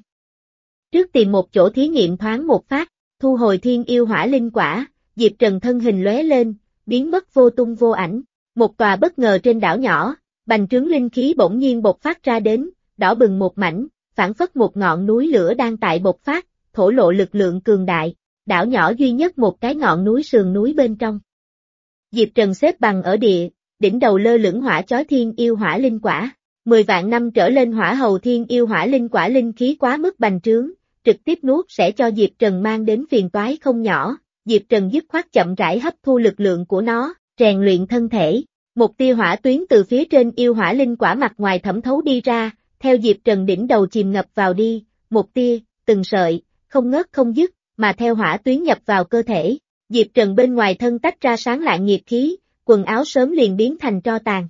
Trước tìm một chỗ thí nghiệm thoáng một phát, thu hồi thiên yêu hỏa linh quả, Diệp Trần thân hình lóe lên, biến mất vô tung vô ảnh, một tòa bất ngờ trên đảo nhỏ, bành trướng linh khí bỗng nhiên bộc phát ra đến, đỏ bừng một mảnh, phản phất một ngọn núi lửa đang tại bộc phát, thổ lộ lực lượng cường đại, đảo nhỏ duy nhất một cái ngọn núi sườn núi bên trong. Diệp Trần xếp bằng ở địa, đỉnh đầu lơ lửng hỏa chói thiên yêu hỏa linh quả, mười vạn năm trở lên hỏa hầu thiên yêu hỏa linh quả linh khí quá mức bành trướng, trực tiếp nuốt sẽ cho Diệp Trần mang đến phiền toái không nhỏ, Diệp Trần dứt khoát chậm rãi hấp thu lực lượng của nó, rèn luyện thân thể, một tia hỏa tuyến từ phía trên yêu hỏa linh quả mặt ngoài thẩm thấu đi ra, theo Diệp Trần đỉnh đầu chìm ngập vào đi, một tia, từng sợi, không ngớt không dứt, mà theo hỏa tuyến nhập vào cơ thể, Diệp Trần bên ngoài thân tách ra sáng lạng nhiệt khí, quần áo sớm liền biến thành tro tàn.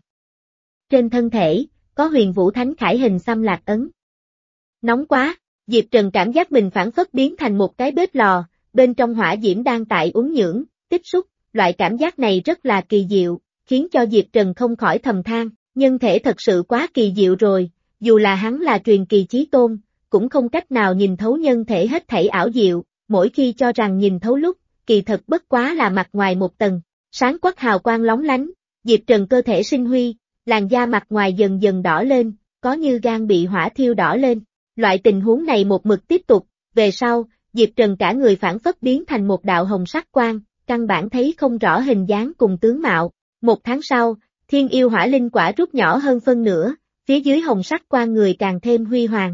Trên thân thể, có huyền vũ thánh khải hình xăm lạc ấn. Nóng quá, Diệp Trần cảm giác mình phản phất biến thành một cái bếp lò, bên trong hỏa diễm đang tại uốn nhưỡng, tích xúc, loại cảm giác này rất là kỳ diệu, khiến cho Diệp Trần không khỏi thầm than, nhân thể thật sự quá kỳ diệu rồi, dù là hắn là truyền kỳ chí tôn, cũng không cách nào nhìn thấu nhân thể hết thảy ảo diệu, mỗi khi cho rằng nhìn thấu lúc, kỳ thật bất quá là mặt ngoài một tầng, sáng quắc hào quang lóng lánh, Diệp Trần cơ thể sinh huy, làn da mặt ngoài dần dần đỏ lên, có như gan bị hỏa thiêu đỏ lên. Loại tình huống này một mực tiếp tục, về sau, Diệp Trần cả người phản phất biến thành một đạo hồng sắc quang, căn bản thấy không rõ hình dáng cùng tướng mạo. Một tháng sau, thiên yêu hỏa linh quả rút nhỏ hơn phân nửa, phía dưới hồng sắc quang người càng thêm huy hoàng.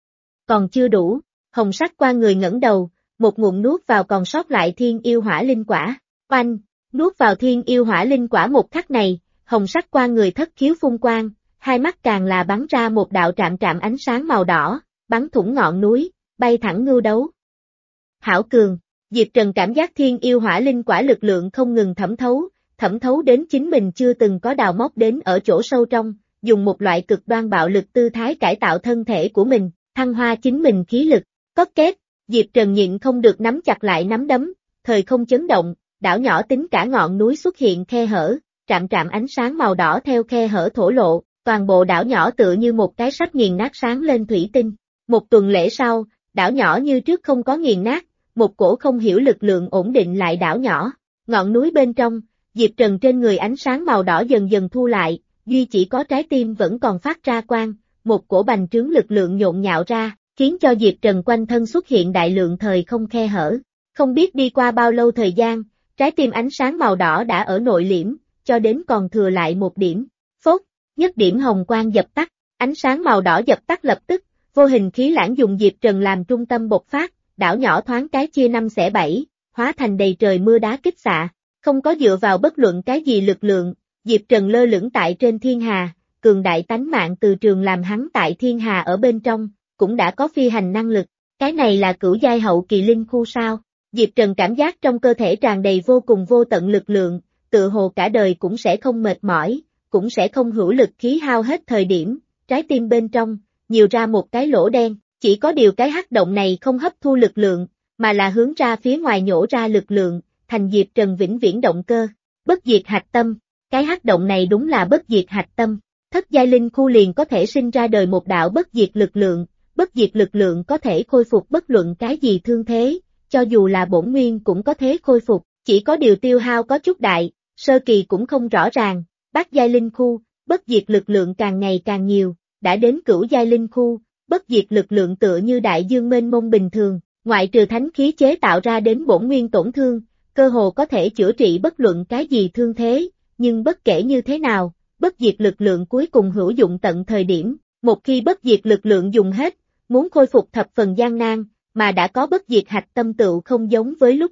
Còn chưa đủ, hồng sắc quang người ngẩng đầu, một ngụm nuốt vào còn sót lại thiên yêu hỏa linh quả. Oanh, nuốt vào thiên yêu hỏa linh quả một khắc này, hồng sắc quang người thất khiếu phun quang, hai mắt càng là bắn ra một đạo trạm trạm ánh sáng màu đỏ, bắn thủng ngọn núi, bay thẳng ngưu đấu. Hảo cường, Diệp Trần cảm giác thiên yêu hỏa linh quả lực lượng không ngừng thẩm thấu, thẩm thấu đến chính mình chưa từng có đào móc đến ở chỗ sâu trong, dùng một loại cực đoan bạo lực tư thái cải tạo thân thể của mình, thăng hoa chính mình khí lực, cót két, Diệp Trần nhịn không được nắm chặt lại nắm đấm, thời không chấn động, đảo nhỏ tính cả ngọn núi xuất hiện khe hở, trạm trạm ánh sáng màu đỏ theo khe hở thổ lộ, toàn bộ đảo nhỏ tựa như một cái sắp nghiền nát sáng lên thủy tinh. Một tuần lễ sau, đảo nhỏ như trước không có nghiền nát, một cổ không hiểu lực lượng ổn định lại đảo nhỏ. Ngọn núi bên trong, Diệp Trần trên người ánh sáng màu đỏ dần dần thu lại, duy chỉ có trái tim vẫn còn phát ra quang, một cổ bành trướng lực lượng nhộn nhạo ra, khiến cho Diệp Trần quanh thân xuất hiện đại lượng thời không khe hở. Không biết đi qua bao lâu thời gian, trái tim ánh sáng màu đỏ đã ở nội liễm, cho đến còn thừa lại một điểm. Phốt, nhất điểm hồng quang dập tắt, ánh sáng màu đỏ dập tắt lập tức, vô hình khí lãng dùng Diệp Trần làm trung tâm bộc phát, đảo nhỏ thoáng cái chia năm xẻ bảy, hóa thành đầy trời mưa đá kích xạ, không có dựa vào bất luận cái gì lực lượng, Diệp Trần lơ lửng tại trên thiên hà, cường đại tánh mạng từ trường làm hắn tại thiên hà ở bên trong, cũng đã có phi hành năng lực, cái này là cửu giai hậu kỳ linh khu sao? Diệp Trần cảm giác trong cơ thể tràn đầy vô cùng vô tận lực lượng, tự hồ cả đời cũng sẽ không mệt mỏi, cũng sẽ không hữu lực khí hao hết thời điểm, trái tim bên trong, nhiều ra một cái lỗ đen, chỉ có điều cái hắc động này không hấp thu lực lượng, mà là hướng ra phía ngoài nhổ ra lực lượng, thành Diệp Trần vĩnh viễn động cơ, bất diệt hạch tâm, cái hắc động này đúng là bất diệt hạch tâm, thất giai linh khu liền có thể sinh ra đời một đạo bất diệt lực lượng, bất diệt lực lượng có thể khôi phục bất luận cái gì thương thế, cho dù là bổn nguyên cũng có thể khôi phục, chỉ có điều tiêu hao có chút đại, sơ kỳ cũng không rõ ràng, bát giai linh khu, bất diệt lực lượng càng ngày càng nhiều, đã đến cửu giai linh khu, bất diệt lực lượng tựa như đại dương mênh mông bình thường, ngoại trừ thánh khí chế tạo ra đến bổn nguyên tổn thương, cơ hồ có thể chữa trị bất luận cái gì thương thế, nhưng bất kể như thế nào, bất diệt lực lượng cuối cùng hữu dụng tận thời điểm, một khi bất diệt lực lượng dùng hết, muốn khôi phục thập phần gian nan, mà đã có bất diệt hạch tâm tựu không giống với lúc trước,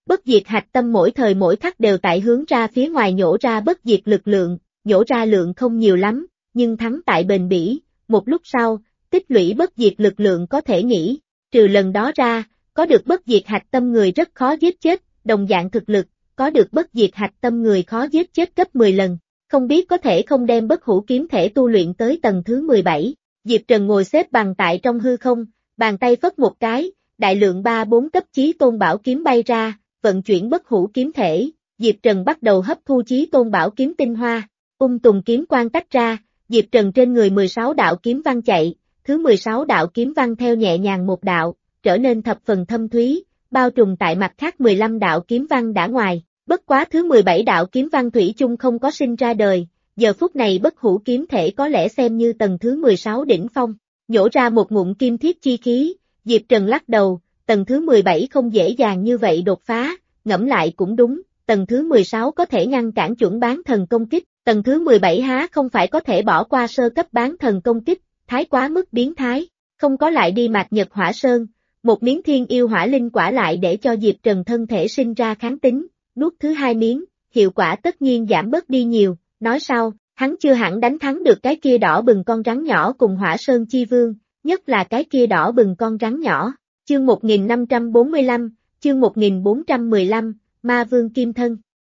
Bất diệt hạch tâm mỗi thời mỗi khắc đều tại hướng ra phía ngoài nhổ ra bất diệt lực lượng, nhổ ra lượng không nhiều lắm, nhưng thắng tại bền bỉ, một lúc sau, tích lũy bất diệt lực lượng có thể nghĩ, trừ lần đó ra, có được bất diệt hạch tâm người rất khó giết chết, đồng dạng thực lực, có được bất diệt hạch tâm người khó giết chết gấp mười lần, không biết có thể không đem bất hủ kiếm thể tu luyện tới tầng thứ mười bảy. Diệp Trần ngồi xếp bằng tại trong hư không, bàn tay phất một cái, đại lượng ba bốn cấp chí tôn bảo kiếm bay ra, vận chuyển bất hủ kiếm thể, Diệp Trần bắt đầu hấp thu chí tôn bảo kiếm tinh hoa, ung tùng kiếm quang tách ra, Diệp Trần trên người mười sáu đạo kiếm văn chạy, thứ mười sáu đạo kiếm văn theo nhẹ nhàng một đạo, trở nên thập phần thâm thúy, bao trùm tại mặt khác mười lăm đạo kiếm văn đã ngoài, bất quá thứ mười bảy đạo kiếm văn thủy chung không có sinh ra đời, giờ phút này bất hủ kiếm thể có lẽ xem như tầng thứ mười sáu đỉnh phong, nhổ ra một ngụm kim thiết chi khí, Diệp Trần lắc đầu, tầng thứ mười bảy không dễ dàng như vậy đột phá, ngẫm lại cũng đúng, tầng thứ mười sáu có thể ngăn cản chuẩn bán thần công kích, tầng thứ mười bảy há không phải có thể bỏ qua sơ cấp bán thần công kích, thái quá mức biến thái, không có lại đi mạt nhật hỏa sơn, một miếng thiên yêu hỏa linh quả lại để cho Diệp Trần thân thể sinh ra kháng tính, nuốt thứ hai miếng, hiệu quả tất nhiên giảm bớt đi nhiều, nói sau, hắn chưa hẳn đánh thắng được cái kia đỏ bừng con rắn nhỏ cùng hỏa sơn chi vương, nhất là cái kia đỏ bừng con rắn nhỏ. Chương một nghìn năm trăm bốn mươi lăm, chương một nghìn bốn trăm mười lăm, Ma Vương Kim Thân.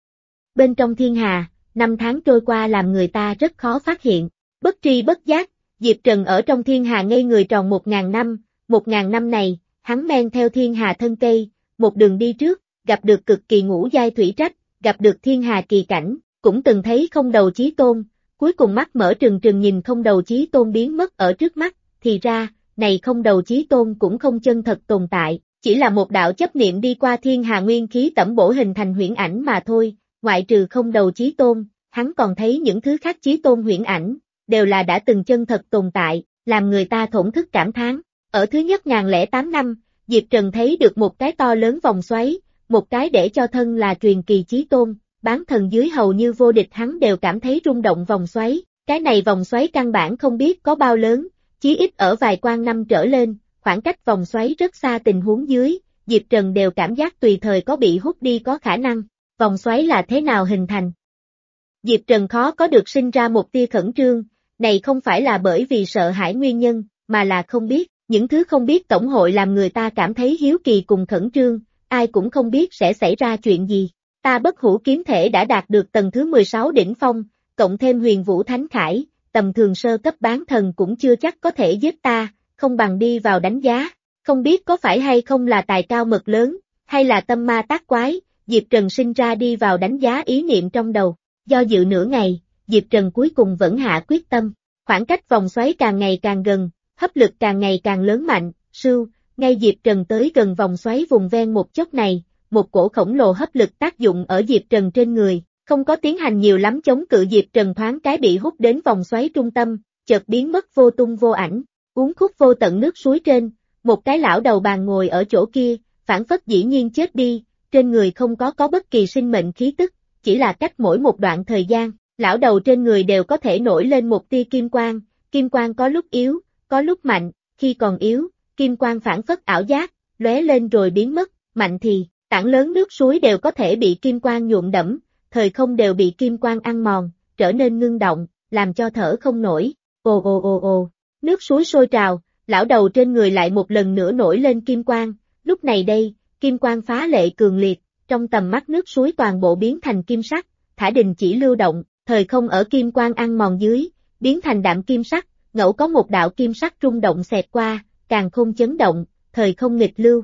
Bên trong thiên hà, năm tháng trôi qua làm người ta rất khó phát hiện, bất tri bất giác, Diệp Trần ở trong thiên hà ngây người tròn một ngàn năm, một ngàn năm này, hắn men theo thiên hà thân cây, một đường đi trước, gặp được cực kỳ ngũ giai thủy trách, gặp được thiên hà kỳ cảnh, cũng từng thấy không đầu chí tôn, cuối cùng mắt mở trừng trừng nhìn không đầu chí tôn biến mất ở trước mắt, thì ra, này không đầu chí tôn cũng không chân thật tồn tại, chỉ là một đạo chấp niệm đi qua thiên hà nguyên khí tẩm bổ hình thành huyễn ảnh mà thôi, ngoại trừ không đầu chí tôn, hắn còn thấy những thứ khác chí tôn huyễn ảnh, đều là đã từng chân thật tồn tại, làm người ta thổn thức cảm thán. Ở thứ nhất ngàn lẻ tám năm, Diệp Trần thấy được một cái to lớn vòng xoáy, một cái để cho thân là truyền kỳ chí tôn, bán thần dưới hầu như vô địch hắn đều cảm thấy rung động vòng xoáy, cái này vòng xoáy căn bản không biết có bao lớn, chí ít ở vài quang năm trở lên, khoảng cách vòng xoáy rất xa tình huống dưới, Diệp Trần đều cảm giác tùy thời có bị hút đi có khả năng, vòng xoáy là thế nào hình thành. Diệp Trần khó có được sinh ra một tia khẩn trương, này không phải là bởi vì sợ hãi nguyên nhân, mà là không biết, những thứ không biết tổng hội làm người ta cảm thấy hiếu kỳ cùng khẩn trương, ai cũng không biết sẽ xảy ra chuyện gì. Ta bất hủ kiếm thể đã đạt được tầng thứ mười sáu đỉnh phong, cộng thêm huyền vũ thánh khải, tầm thường sơ cấp bán thần cũng chưa chắc có thể giết ta, không bằng đi vào đánh giá, không biết có phải hay không là tài cao mật lớn, hay là tâm ma tác quái, Diệp Trần sinh ra đi vào đánh giá ý niệm trong đầu, do dự nửa ngày, Diệp Trần cuối cùng vẫn hạ quyết tâm, khoảng cách vòng xoáy càng ngày càng gần, hấp lực càng ngày càng lớn mạnh, sưu, ngay Diệp Trần tới gần vòng xoáy vùng ven một chốc này, một cổ khổng lồ hấp lực tác dụng ở Diệp Trần trên người, không có tiến hành nhiều lắm chống cự Diệp Trần thoáng cái bị hút đến vòng xoáy trung tâm, chợt biến mất vô tung vô ảnh, uống khúc vô tận nước suối trên, một cái lão đầu bàn ngồi ở chỗ kia, phản phất dĩ nhiên chết đi, trên người không có có bất kỳ sinh mệnh khí tức, chỉ là cách mỗi một đoạn thời gian, lão đầu trên người đều có thể nổi lên một tia kim quang, kim quang có lúc yếu, có lúc mạnh, khi còn yếu, kim quang phản phất ảo giác, lóe lên rồi biến mất, mạnh thì, tảng lớn nước suối đều có thể bị kim quang nhuộm đẫm, thời không đều bị kim quang ăn mòn, trở nên ngưng động, làm cho thở không nổi, ồ ồ ồ ồ, nước suối sôi trào, lão đầu trên người lại một lần nữa nổi lên kim quang, lúc này đây, kim quang phá lệ cường liệt, trong tầm mắt nước suối toàn bộ biến thành kim sắc, thả đình chỉ lưu động, thời không ở kim quang ăn mòn dưới, biến thành đạm kim sắc, ngẫu có một đạo kim sắc rung động xẹt qua, càng không chấn động, thời không nghịch lưu.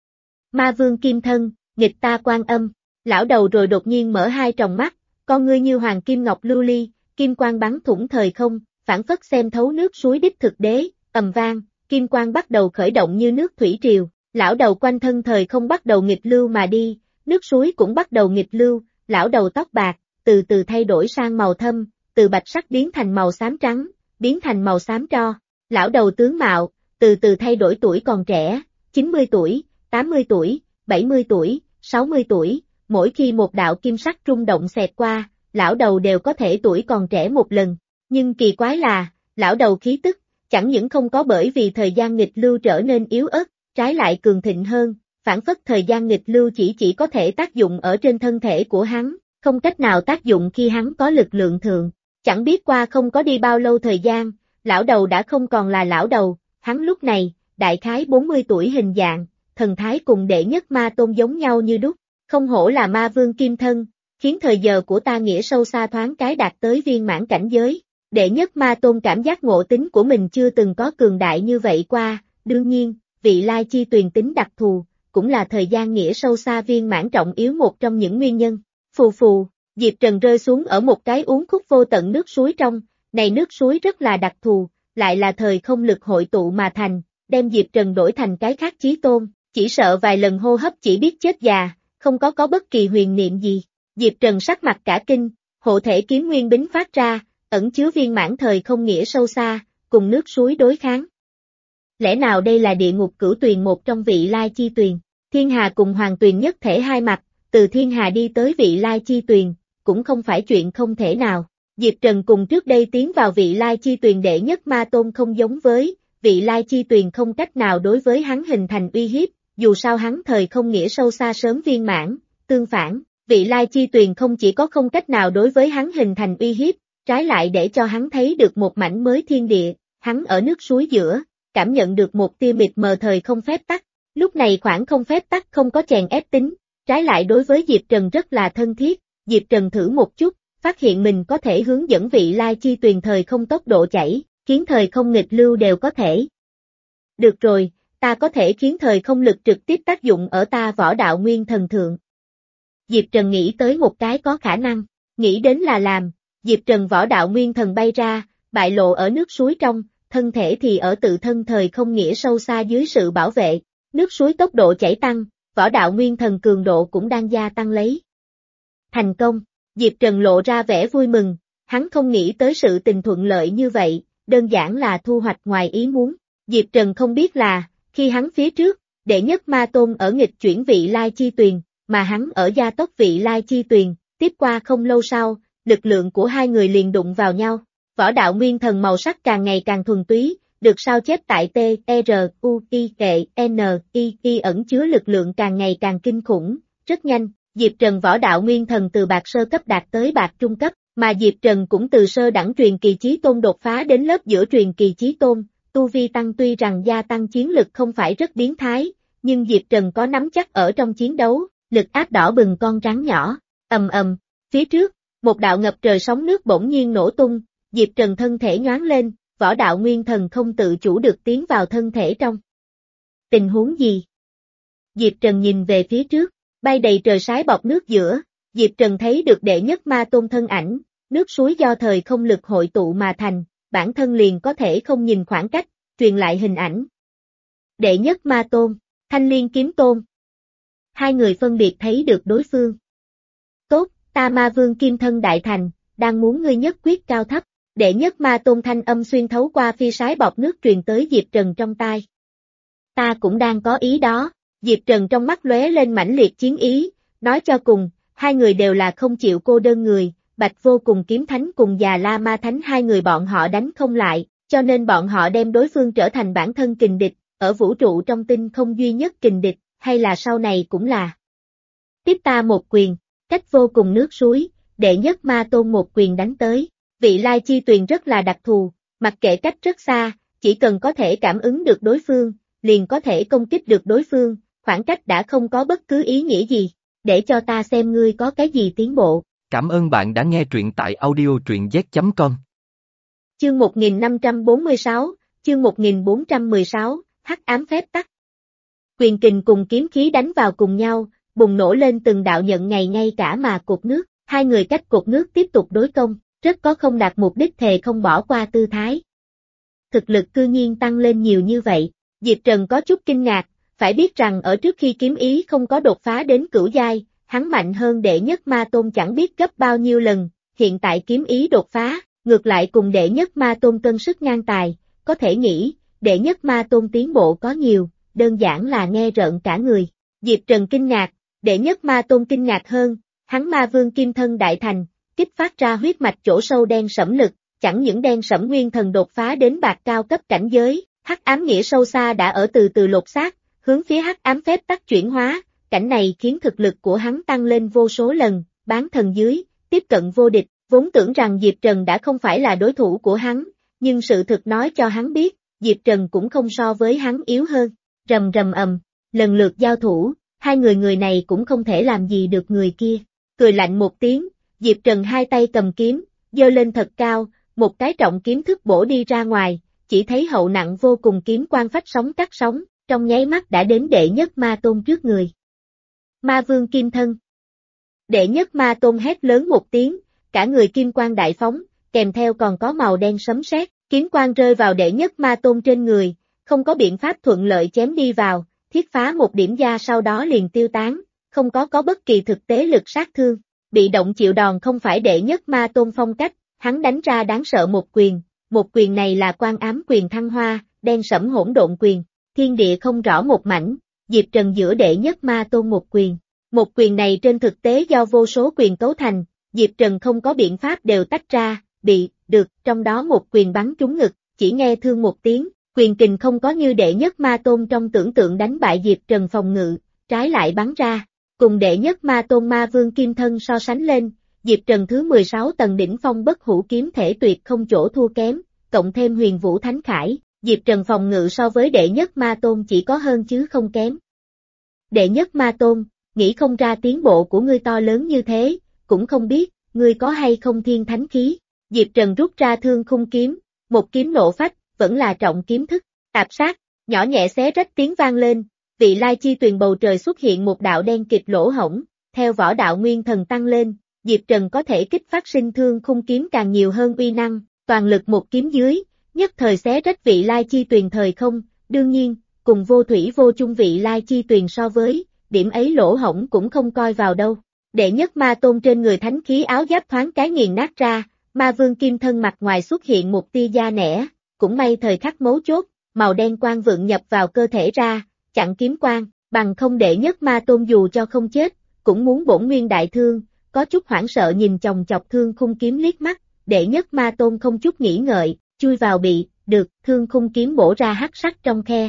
Ma Vương Kim Thân, nghịch ta quan âm, lão đầu rồi đột nhiên mở hai tròng mắt, con ngươi như hoàng kim ngọc lưu ly, kim quang bắn thủng thời không, phản phất xem thấu nước suối đích thực đế, ầm vang, kim quang bắt đầu khởi động như nước thủy triều, lão đầu quanh thân thời không bắt đầu nghịch lưu mà đi, nước suối cũng bắt đầu nghịch lưu, lão đầu tóc bạc, từ từ thay đổi sang màu thâm, từ bạch sắc biến thành màu xám trắng, biến thành màu xám tro, lão đầu tướng mạo, từ từ thay đổi tuổi còn trẻ, chín mươi tuổi, tám mươi tuổi, bảy mươi tuổi, sáu mươi tuổi, mỗi khi một đạo kim sắc rung động xẹt qua, lão đầu đều có thể tuổi còn trẻ một lần, nhưng kỳ quái là, lão đầu khí tức, chẳng những không có bởi vì thời gian nghịch lưu trở nên yếu ớt, trái lại cường thịnh hơn, phản phất thời gian nghịch lưu chỉ chỉ có thể tác dụng ở trên thân thể của hắn, không cách nào tác dụng khi hắn có lực lượng thượng. Chẳng biết qua không có đi bao lâu thời gian, lão đầu đã không còn là lão đầu, hắn lúc này, đại khái bốn mươi tuổi hình dạng, thần thái cùng đệ nhất ma tôn giống nhau như đúc, không hổ là ma vương kim thân, khiến thời giờ của ta nghĩa sâu xa thoáng cái đạt tới viên mãn cảnh giới. Đệ nhất ma tôn cảm giác ngộ tính của mình chưa từng có cường đại như vậy qua, đương nhiên, vị lai chi tuyền tính đặc thù, cũng là thời gian nghĩa sâu xa viên mãn trọng yếu một trong những nguyên nhân. Phù phù, Diệp Trần rơi xuống ở một cái uốn khúc vô tận nước suối trong, này nước suối rất là đặc thù, lại là thời không lực hội tụ mà thành, đem Diệp Trần đổi thành cái khác chí tôn, chỉ sợ vài lần hô hấp chỉ biết chết già, không có có bất kỳ huyền niệm gì. Diệp Trần sắc mặt cả kinh, hộ thể kiếm nguyên bính phát ra, ẩn chứa viên mãn thời không nghĩa sâu xa, cùng nước suối đối kháng. Lẽ nào đây là địa ngục cửu tuyền một trong vị lai chi tuyền? Thiên Hà cùng Hoàng Tuyền nhất thể hai mặt, từ Thiên Hà đi tới vị lai chi tuyền, cũng không phải chuyện không thể nào. Diệp Trần cùng trước đây tiến vào vị lai chi tuyền đệ nhất ma tôn không giống với, vị lai chi tuyền không cách nào đối với hắn hình thành uy hiếp, dù sao hắn thời không nghĩa sâu xa sớm viên mãn, tương phản, vị lai chi tuyền không chỉ có không cách nào đối với hắn hình thành uy hiếp, trái lại để cho hắn thấy được một mảnh mới thiên địa, hắn ở nước suối giữa, cảm nhận được một tia mịt mờ thời không phép tắc, lúc này khoảng không phép tắc không có chèn ép tính, trái lại đối với Diệp Trần rất là thân thiết, Diệp Trần thử một chút, phát hiện mình có thể hướng dẫn vị lai chi tuyền thời không tốc độ chảy, khiến thời không nghịch lưu đều có thể. Được rồi, ta có thể khiến thời không lực trực tiếp tác dụng ở ta võ đạo nguyên thần thượng. Diệp Trần nghĩ tới một cái có khả năng, nghĩ đến là làm, Diệp Trần võ đạo nguyên thần bay ra, bại lộ ở nước suối trong, thân thể thì ở tự thân thời không nghĩa sâu xa dưới sự bảo vệ, nước suối tốc độ chảy tăng, võ đạo nguyên thần cường độ cũng đang gia tăng lấy. Thành công, Diệp Trần lộ ra vẻ vui mừng, hắn không nghĩ tới sự tình thuận lợi như vậy, đơn giản là thu hoạch ngoài ý muốn. Diệp Trần không biết là, khi hắn phía trước, đệ nhất ma tôn ở nghịch chuyển vị lai chi tuyền, mà hắn ở gia tốc vị lai chi tuyền, tiếp qua không lâu sau, lực lượng của hai người liền đụng vào nhau. Võ đạo nguyên thần màu sắc càng ngày càng thuần túy, được sao chép tại T, R, U, I, kệ, N, I, I ẩn chứa lực lượng càng ngày càng kinh khủng, rất nhanh, Diệp Trần võ đạo nguyên thần từ bạc sơ cấp đạt tới bạc trung cấp, mà Diệp Trần cũng từ sơ đẳng truyền kỳ chí tôn đột phá đến lớp giữa truyền kỳ chí tôn, tu vi tăng tuy rằng gia tăng chiến lực không phải rất biến thái, nhưng Diệp Trần có nắm chắc ở trong chiến đấu, lực áp đỏ bừng con rắn nhỏ, ầm ầm, phía trước, một đạo ngập trời sóng nước bỗng nhiên nổ tung, Diệp Trần thân thể nhoáng lên, võ đạo nguyên thần không tự chủ được tiến vào thân thể trong. Tình huống gì? Diệp Trần nhìn về phía trước, bay đầy trời sái bọc nước giữa, Diệp Trần thấy được đệ nhất ma tôn thân ảnh, nước suối do thời không lực hội tụ mà thành, bản thân liền có thể không nhìn khoảng cách, truyền lại hình ảnh. Đệ nhất ma tôn, Thanh Liên kiếm tôn. Hai người phân biệt thấy được đối phương. Tốt, ta ma vương kim thân đại thành, đang muốn ngươi nhất quyết cao thấp, đệ nhất ma tôn thanh âm xuyên thấu qua phi sái bọc nước truyền tới Diệp Trần trong tai. Ta cũng đang có ý đó, Diệp Trần trong mắt lóe lên mãnh liệt chiến ý, nói cho cùng, hai người đều là không chịu cô đơn người, Bạch Vô Cùng kiếm thánh cùng Già La Ma thánh hai người bọn họ đánh không lại, cho nên bọn họ đem đối phương trở thành bản thân kình địch, ở vũ trụ trong tinh không duy nhất kình địch, hay là sau này cũng là. Tiếp ta một quyền, cách vô cùng nước suối, đệ nhất ma tôn một quyền đánh tới, vị lai chi tuyền rất là đặc thù, mặc kệ cách rất xa, chỉ cần có thể cảm ứng được đối phương, liền có thể công kích được đối phương, khoảng cách đã không có bất cứ ý nghĩa gì, để cho ta xem ngươi có cái gì tiến bộ. Cảm ơn bạn đã nghe truyện tại audio truyện z chấm com. Chương một nghìn năm trăm bốn mươi sáu, chương một nghìn bốn trăm mười sáu, hắc ám phép tắc. Quyền kình cùng kiếm khí đánh vào cùng nhau, bùng nổ lên từng đạo nhận ngày ngay cả mà cột nước, hai người cách cột nước tiếp tục đối công, rất có không đạt mục đích thề không bỏ qua tư thái. Thực lực cư nhiên tăng lên nhiều như vậy, Diệp Trần có chút kinh ngạc, phải biết rằng ở trước khi kiếm ý không có đột phá đến cửu giai, hắn mạnh hơn đệ nhất ma tôn chẳng biết gấp bao nhiêu lần, hiện tại kiếm ý đột phá, ngược lại cùng đệ nhất ma tôn cân sức ngang tài, có thể nghĩ, đệ nhất ma tôn tiến bộ có nhiều, đơn giản là nghe rợn cả người. Diệp Trần kinh ngạc, đệ nhất ma tôn kinh ngạc hơn, hắn ma vương kim thân đại thành, kích phát ra huyết mạch chỗ sâu đen sẫm lực, chẳng những đen sẫm nguyên thần đột phá đến bạc cao cấp cảnh giới, hắc ám nghĩa sâu xa đã ở từ từ lột xác, hướng phía hắc ám phép tắc chuyển hóa, cảnh này khiến thực lực của hắn tăng lên vô số lần, bán thần dưới, tiếp cận vô địch, vốn tưởng rằng Diệp Trần đã không phải là đối thủ của hắn, nhưng sự thực nói cho hắn biết, Diệp Trần cũng không so với hắn yếu hơn, rầm rầm ầm, lần lượt giao thủ, hai người người này cũng không thể làm gì được người kia, cười lạnh một tiếng, Diệp Trần hai tay cầm kiếm, giơ lên thật cao, một cái trọng kiếm thức bổ đi ra ngoài, chỉ thấy hậu nặng vô cùng kiếm quang phách sóng cắt sóng, trong nháy mắt đã đến đệ nhất ma tôn trước người. Ma vương kim thân. Đệ nhất ma tôn hét lớn một tiếng, cả người kim quang đại phóng, kèm theo còn có màu đen sấm sét, kiếm quang rơi vào đệ nhất ma tôn trên người, không có biện pháp thuận lợi chém đi vào, thiết phá một điểm da sau đó liền tiêu tán, không có có bất kỳ thực tế lực sát thương. Bị động chịu đòn không phải đệ nhất ma tôn phong cách, hắn đánh ra đáng sợ một quyền, một quyền này là quan ám quyền thăng hoa, đen sẫm hỗn độn quyền, thiên địa không rõ một mảnh, Diệp Trần giữa đệ nhất ma tôn một quyền. Một quyền này trên thực tế do vô số quyền cấu thành, Diệp Trần không có biện pháp đều tách ra, bị, được, trong đó một quyền bắn trúng ngực, chỉ nghe thương một tiếng, quyền kình không có như đệ nhất ma tôn trong tưởng tượng đánh bại Diệp Trần phòng ngự, trái lại bắn ra. Cùng đệ nhất ma tôn ma vương kim thân so sánh lên, Diệp Trần thứ mười sáu tầng đỉnh phong bất hủ kiếm thể tuyệt không chỗ thua kém, cộng thêm huyền vũ thánh khải, Diệp Trần phòng ngự so với đệ nhất ma tôn chỉ có hơn chứ không kém. Đệ nhất ma tôn, nghĩ không ra tiến bộ của ngươi to lớn như thế, cũng không biết, ngươi có hay không thiên thánh khí. Diệp Trần rút ra thương khung kiếm, một kiếm nổ phách, vẫn là trọng kiếm thức, tạp sát, nhỏ nhẹ xé rách tiếng vang lên. Vị lai chi tuyền bầu trời xuất hiện một đạo đen kịt lỗ hổng, theo võ đạo nguyên thần tăng lên, Diệp Trần có thể kích phát sinh thương khung kiếm càng nhiều hơn uy năng, toàn lực một kiếm dưới, nhất thời xé rách vị lai chi tuyền thời không, đương nhiên, cùng vô thủy vô chung vị lai chi tuyền so với, điểm ấy lỗ hổng cũng không coi vào đâu. Đệ nhất ma tôn trên người thánh khí áo giáp thoáng cái nghiền nát ra, ma vương kim thân mặt ngoài xuất hiện một tia da nẻ, cũng may thời khắc mấu chốt, màu đen quang vượng nhập vào cơ thể ra. Chặn kiếm quang, bằng không đệ nhất ma tôn dù cho không chết, cũng muốn bổn nguyên đại thương, có chút hoảng sợ nhìn chồng chọc thương khung kiếm liếc mắt, đệ nhất ma tôn không chút nghĩ ngợi, chui vào bị, được, thương khung kiếm bổ ra hắc sắc trong khe.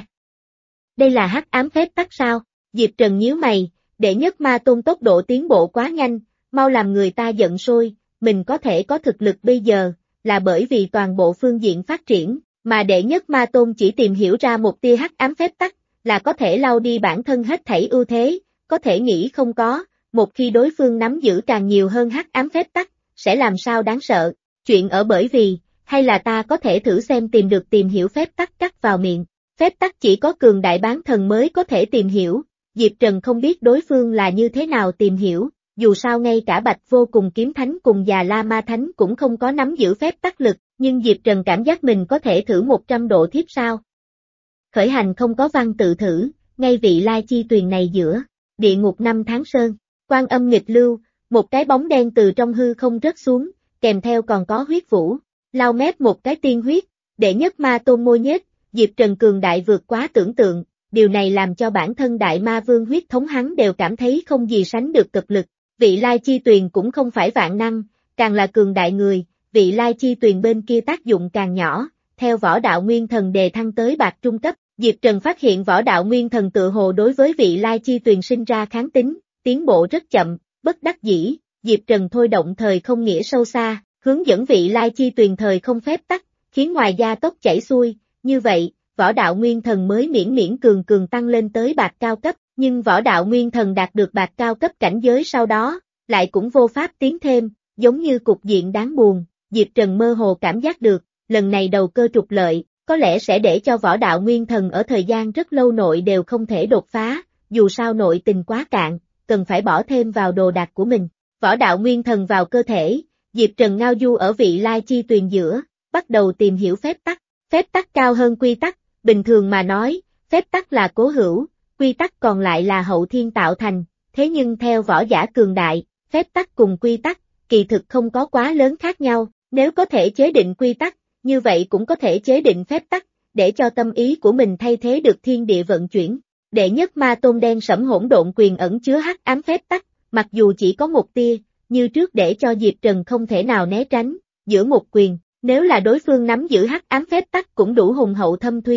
Đây là hắc ám phép tắc sao? Diệp Trần nhíu mày, đệ nhất ma tôn tốc độ tiến bộ quá nhanh, mau làm người ta giận sôi, mình có thể có thực lực bây giờ, là bởi vì toàn bộ phương diện phát triển, mà đệ nhất ma tôn chỉ tìm hiểu ra một tia hắc ám phép tắc, là có thể lau đi bản thân hết thảy ưu thế, có thể nghĩ không có, một khi đối phương nắm giữ càng nhiều hơn hắc ám phép tắc, sẽ làm sao đáng sợ, chuyện ở bởi vì, hay là ta có thể thử xem tìm được tìm hiểu phép tắc cắt vào miệng, phép tắc chỉ có cường đại bán thần mới có thể tìm hiểu, Diệp Trần không biết đối phương là như thế nào tìm hiểu, dù sao ngay cả Bạch Vô Cùng Kiếm Thánh cùng Già La Ma Thánh cũng không có nắm giữ phép tắc lực, nhưng Diệp Trần cảm giác mình có thể thử một trăm độ thiếp sao. Khởi hành không có văn tự thử, ngay vị lai chi tuyền này giữa, địa ngục năm tháng sơn, quan âm nghịch lưu, một cái bóng đen từ trong hư không rớt xuống, kèm theo còn có huyết vũ, lau mép một cái tiên huyết, đệ nhất ma tôn môi nhếch, Diệp Trần cường đại vượt quá tưởng tượng, điều này làm cho bản thân đại ma vương huyết thống hắn đều cảm thấy không gì sánh được cực lực, vị lai chi tuyền cũng không phải vạn năng, càng là cường đại người, vị lai chi tuyền bên kia tác dụng càng nhỏ, theo võ đạo nguyên thần đề thăng tới bạc trung cấp. Diệp Trần phát hiện võ đạo nguyên thần tự hồ đối với vị lai chi tuyền sinh ra kháng tính, tiến bộ rất chậm, bất đắc dĩ, Diệp Trần thôi động thời không nghĩa sâu xa, hướng dẫn vị lai chi tuyền thời không phép tắc, khiến ngoài da tốc chảy xuôi, như vậy, võ đạo nguyên thần mới miễn miễn cường cường tăng lên tới bạc cao cấp, nhưng võ đạo nguyên thần đạt được bạc cao cấp cảnh giới sau đó, lại cũng vô pháp tiến thêm, giống như cục diện đáng buồn, Diệp Trần mơ hồ cảm giác được, lần này đầu cơ trục lợi. Có lẽ sẽ để cho võ đạo nguyên thần ở thời gian rất lâu nội đều không thể đột phá, dù sao nội tình quá cạn, cần phải bỏ thêm vào đồ đạc của mình. Võ đạo nguyên thần vào cơ thể, Diệp Trần ngao du ở vị lai chi tuyền giữa, bắt đầu tìm hiểu phép tắc. Phép tắc cao hơn quy tắc, bình thường mà nói, phép tắc là cố hữu, quy tắc còn lại là hậu thiên tạo thành, thế nhưng theo võ giả cường đại, phép tắc cùng quy tắc, kỳ thực không có quá lớn khác nhau, nếu có thể chế định quy tắc, như vậy cũng có thể chế định phép tắc, để cho tâm ý của mình thay thế được thiên địa vận chuyển. Đệ nhất ma tôn đen sẫm hỗn độn quyền ẩn chứa hắc ám phép tắc, mặc dù chỉ có một tia, như trước để cho Diệp Trần không thể nào né tránh, giữa một quyền, nếu là đối phương nắm giữ hắc ám phép tắc cũng đủ hùng hậu thâm thúy,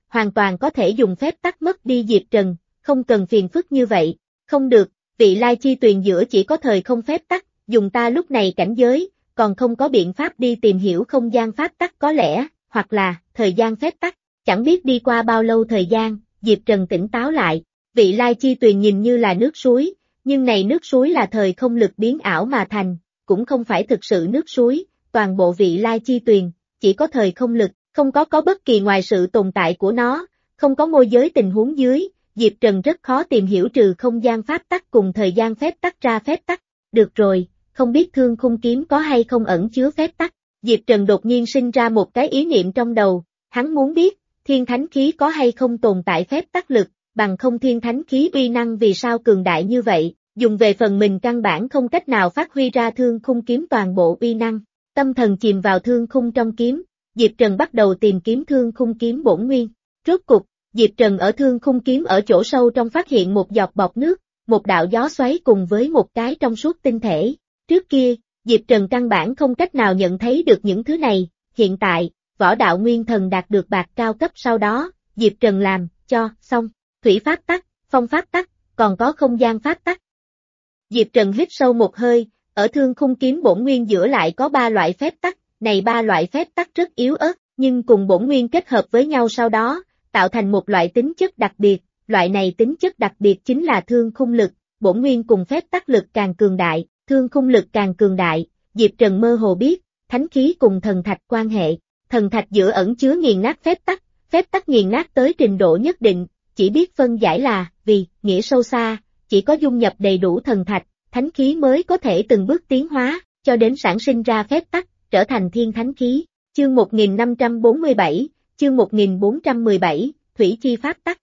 hoàn toàn có thể dùng phép tắc mất đi Diệp Trần, không cần phiền phức như vậy. Không được, vị lai chi tuyền giữa chỉ có thời không phép tắc, dùng ta lúc này cảnh giới, còn không có biện pháp đi tìm hiểu không gian pháp tắc có lẽ, hoặc là, thời gian phép tắc. Chẳng biết đi qua bao lâu thời gian, Diệp Trần tỉnh táo lại, vị lai chi tuyền nhìn như là nước suối, nhưng này nước suối là thời không lực biến ảo mà thành, cũng không phải thực sự nước suối, toàn bộ vị lai chi tuyền, chỉ có thời không lực, không có có bất kỳ ngoài sự tồn tại của nó, không có môi giới tình huống dưới, Diệp Trần rất khó tìm hiểu trừ không gian pháp tắc cùng thời gian phép tắc ra phép tắc. Được rồi, không biết thương khung kiếm có hay không ẩn chứa phép tắc. Diệp Trần đột nhiên sinh ra một cái ý niệm trong đầu, hắn muốn biết, thiên thánh khí có hay không tồn tại phép tắc lực, bằng không thiên thánh khí uy năng vì sao cường đại như vậy, dùng về phần mình căn bản không cách nào phát huy ra thương khung kiếm toàn bộ uy năng. Tâm thần chìm vào thương khung trong kiếm, Diệp Trần bắt đầu tìm kiếm thương khung kiếm bổn nguyên. Rốt cục, Diệp Trần ở thương khung kiếm ở chỗ sâu trong phát hiện một giọt bọt nước, một đạo gió xoáy cùng với một cái trong suốt tinh thể. Trước kia, Diệp Trần căn bản không cách nào nhận thấy được những thứ này, hiện tại, võ đạo nguyên thần đạt được bạc cao cấp sau đó, Diệp Trần làm, cho, xong, thủy pháp tắc, phong pháp tắc, còn có không gian pháp tắc. Diệp Trần hít sâu một hơi, ở thương khung kiếm bổn nguyên giữa lại có ba loại phép tắc, này ba loại phép tắc rất yếu ớt, nhưng cùng bổn nguyên kết hợp với nhau sau đó, tạo thành một loại tính chất đặc biệt, loại này tính chất đặc biệt chính là thương khung lực, bổn nguyên cùng phép tắc lực càng cường đại, thương khung lực càng cường đại, Diệp Trần mơ hồ biết, thánh khí cùng thần thạch quan hệ, thần thạch giữa ẩn chứa nghiền nát phép tắc, phép tắc nghiền nát tới trình độ nhất định, chỉ biết phân giải là, vì, nghĩa sâu xa, chỉ có dung nhập đầy đủ thần thạch, thánh khí mới có thể từng bước tiến hóa, cho đến sản sinh ra phép tắc, trở thành thiên thánh khí. Chương một nghìn năm trăm bốn mươi bảy, chương một nghìn bốn trăm mười bảy, Thủy chi pháp tắc.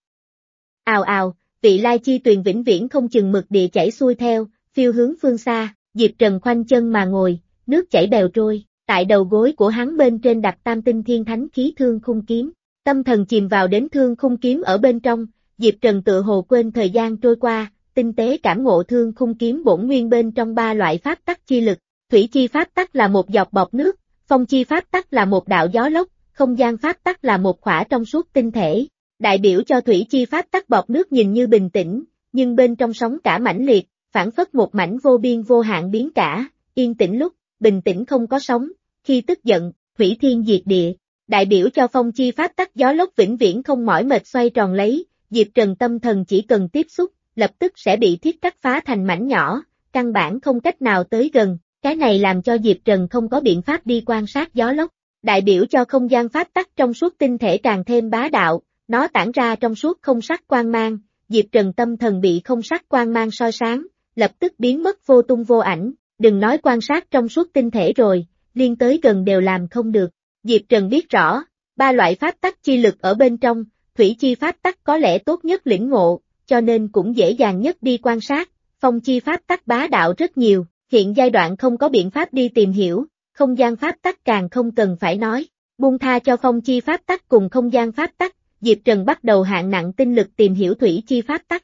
Ào ào, vị lai chi tuyền vĩnh viễn không chừng mực địa chảy xuôi theo, phiêu hướng phương xa, Diệp Trần khoanh chân mà ngồi, nước chảy bèo trôi, tại đầu gối của hắn bên trên đặt tam tinh thiên thánh khí thương khung kiếm, tâm thần chìm vào đến thương khung kiếm ở bên trong, Diệp Trần tự hồ quên thời gian trôi qua, tinh tế cảm ngộ thương khung kiếm bổn nguyên bên trong ba loại pháp tắc chi lực, thủy chi pháp tắc là một giọt bọt nước, phong chi pháp tắc là một đạo gió lốc, không gian pháp tắc là một khỏa trong suốt tinh thể, đại biểu cho thủy chi pháp tắc bọt nước nhìn như bình tĩnh, nhưng bên trong sóng cả mãnh liệt, phản phất một mảnh vô biên vô hạn biến cả, yên tĩnh lúc, bình tĩnh không có sóng, khi tức giận, hủy thiên diệt địa, đại biểu cho phong chi pháp tắc gió lốc vĩnh viễn không mỏi mệt xoay tròn lấy, Diệp Trần tâm thần chỉ cần tiếp xúc, lập tức sẽ bị thiết cắt phá thành mảnh nhỏ, căn bản không cách nào tới gần, cái này làm cho Diệp Trần không có biện pháp đi quan sát gió lốc, đại biểu cho không gian pháp tắc trong suốt tinh thể càng thêm bá đạo, nó tản ra trong suốt không sắc quang mang, Diệp Trần tâm thần bị không sắc quang mang soi sáng, lập tức biến mất vô tung vô ảnh, đừng nói quan sát trong suốt tinh thể rồi, liên tới gần đều làm không được. Diệp Trần biết rõ, ba loại pháp tắc chi lực ở bên trong, thủy chi pháp tắc có lẽ tốt nhất lĩnh ngộ, cho nên cũng dễ dàng nhất đi quan sát, phong chi pháp tắc bá đạo rất nhiều, hiện giai đoạn không có biện pháp đi tìm hiểu, không gian pháp tắc càng không cần phải nói, buông tha cho phong chi pháp tắc cùng không gian pháp tắc, Diệp Trần bắt đầu hạng nặng tinh lực tìm hiểu thủy chi pháp tắc.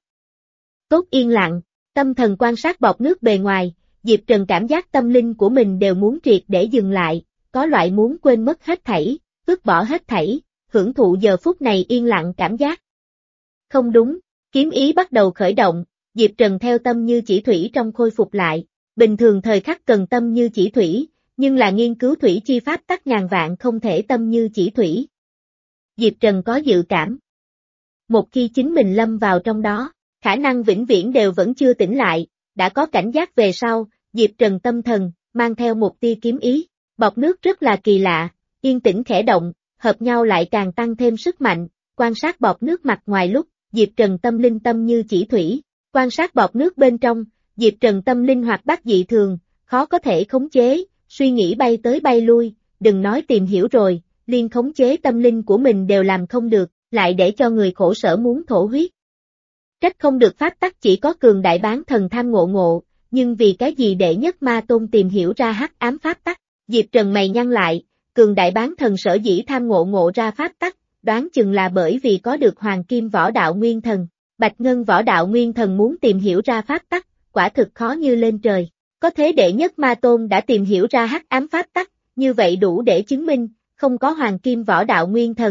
Tốt yên lặng, tâm thần quan sát bọt nước bề ngoài, Diệp Trần cảm giác tâm linh của mình đều muốn triệt để dừng lại, có loại muốn quên mất hết thảy, vứt bỏ hết thảy, hưởng thụ giờ phút này yên lặng cảm giác. Không đúng, kiếm ý bắt đầu khởi động, Diệp Trần theo tâm như chỉ thủy trong khôi phục lại, bình thường thời khắc cần tâm như chỉ thủy, nhưng là nghiên cứu thủy chi pháp tắc ngàn vạn không thể tâm như chỉ thủy. Diệp Trần có dự cảm. Một khi chính mình lâm vào trong đó, khả năng vĩnh viễn đều vẫn chưa tỉnh lại, đã có cảnh giác về sau, Diệp Trần tâm thần, mang theo một tia kiếm ý, bọt nước rất là kỳ lạ, yên tĩnh khẽ động, hợp nhau lại càng tăng thêm sức mạnh, quan sát bọt nước mặt ngoài lúc, Diệp Trần tâm linh tâm như chỉ thủy, quan sát bọt nước bên trong, Diệp Trần tâm linh hoạt bát dị thường, khó có thể khống chế, suy nghĩ bay tới bay lui, đừng nói tìm hiểu rồi, liên khống chế tâm linh của mình đều làm không được, lại để cho người khổ sở muốn thổ huyết. Trách không được pháp tắc chỉ có cường đại bán thần tham ngộ ngộ, nhưng vì cái gì đệ nhất ma tôn tìm hiểu ra hắc ám pháp tắc, Diệp Trần mày nhăn lại, cường đại bán thần sở dĩ tham ngộ ngộ ra pháp tắc, đoán chừng là bởi vì có được hoàng kim võ đạo nguyên thần, bạch ngân võ đạo nguyên thần muốn tìm hiểu ra pháp tắc, quả thực khó như lên trời, có thế đệ nhất ma tôn đã tìm hiểu ra hắc ám pháp tắc, như vậy đủ để chứng minh, không có hoàng kim võ đạo nguyên thần,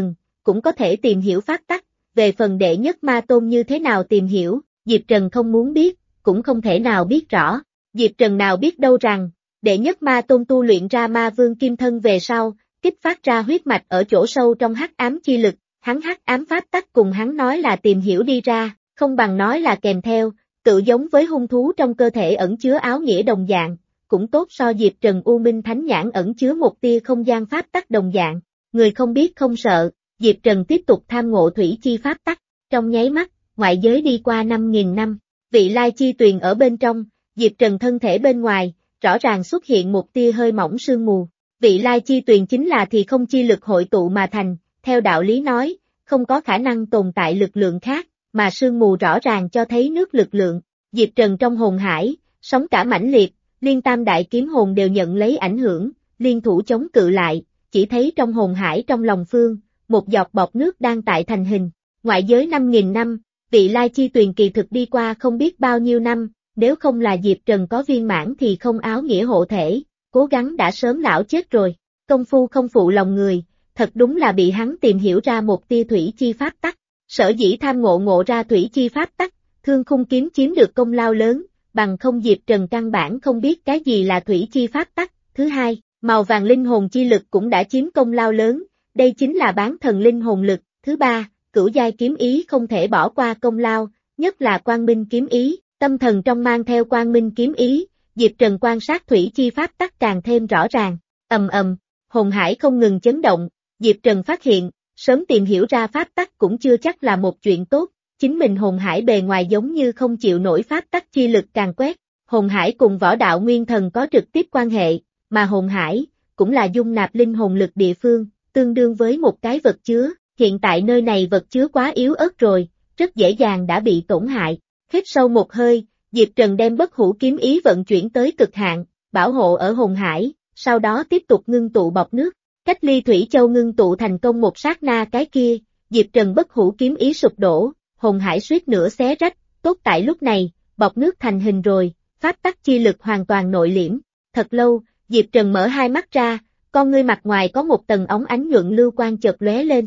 cũng có thể tìm hiểu pháp tắc, về phần đệ nhất ma tôn như thế nào tìm hiểu, Diệp Trần không muốn biết, cũng không thể nào biết rõ. Diệp Trần nào biết đâu rằng, đệ nhất ma tôn tu luyện ra ma vương kim thân về sau, kích phát ra huyết mạch ở chỗ sâu trong hắc ám chi lực, hắn hắc ám pháp tắc cùng hắn nói là tìm hiểu đi ra, không bằng nói là kèm theo, tự giống với hung thú trong cơ thể ẩn chứa áo nghĩa đồng dạng, cũng tốt so Diệp Trần U Minh Thánh Nhãn ẩn chứa một tia không gian pháp tắc đồng dạng. Người không biết không sợ, Diệp Trần tiếp tục tham ngộ thủy chi pháp tắc, trong nháy mắt, ngoại giới đi qua năm nghìn năm, vị lai chi tuyền ở bên trong, Diệp Trần thân thể bên ngoài, rõ ràng xuất hiện một tia hơi mỏng sương mù. Vị lai chi tuyền chính là thì không chi lực hội tụ mà thành, theo đạo lý nói, không có khả năng tồn tại lực lượng khác, mà sương mù rõ ràng cho thấy nước lực lượng. Diệp Trần trong hồn hải, sóng cả mãnh liệt, liên tam đại kiếm hồn đều nhận lấy ảnh hưởng, liên thủ chống cự lại, chỉ thấy trong hồn hải trong lòng phương, một giọt bọt nước đang tại thành hình. Ngoại giới năm nghìn năm, vị lai chi tuyền kỳ thực đi qua không biết bao nhiêu năm, nếu không là Diệp Trần có viên mãn thì không áo nghĩa hộ thể, cố gắng đã sớm lão chết rồi. Công phu không phụ lòng người, thật đúng là bị hắn tìm hiểu ra một tia thủy chi pháp tắc. Sở dĩ tham ngộ ngộ ra thủy chi pháp tắc, Thương Khung kiếm chiếm được công lao lớn, bằng không Diệp Trần căn bản không biết cái gì là thủy chi pháp tắc. Thứ hai, màu vàng linh hồn chi lực cũng đã chiếm công lao lớn, đây chính là bán thần linh hồn lực. Thứ ba, cửu giai kiếm ý không thể bỏ qua công lao, nhất là quang minh kiếm ý, tâm thần trong mang theo quang minh kiếm ý, Diệp Trần quan sát thủy chi pháp tắc càng thêm rõ ràng. Ầm ầm, hồn hải không ngừng chấn động, Diệp Trần phát hiện, sớm tìm hiểu ra pháp tắc cũng chưa chắc là một chuyện tốt, chính mình hồn hải bề ngoài giống như không chịu nổi pháp tắc chi lực càng quét. Hồn hải cùng võ đạo nguyên thần có trực tiếp quan hệ, mà hồn hải cũng là dung nạp linh hồn lực địa phương, tương đương với một cái vật chứa. Hiện tại nơi này vật chứa quá yếu ớt rồi, rất dễ dàng đã bị tổn hại. Hít sâu một hơi, Diệp Trần đem bất hủ kiếm ý vận chuyển tới cực hạn, bảo hộ ở hồn hải, sau đó tiếp tục ngưng tụ bọt nước. Cách ly thủy châu ngưng tụ thành công một sát na cái kia, Diệp Trần bất hủ kiếm ý sụp đổ, hồn hải suýt nữa xé rách, tốt tại lúc này, bọt nước thành hình rồi, pháp tắc chi lực hoàn toàn nội liễm. Thật lâu, Diệp Trần mở hai mắt ra, con ngươi mặt ngoài có một tầng óng ánh nhuận lưu quang chợt lóe lên.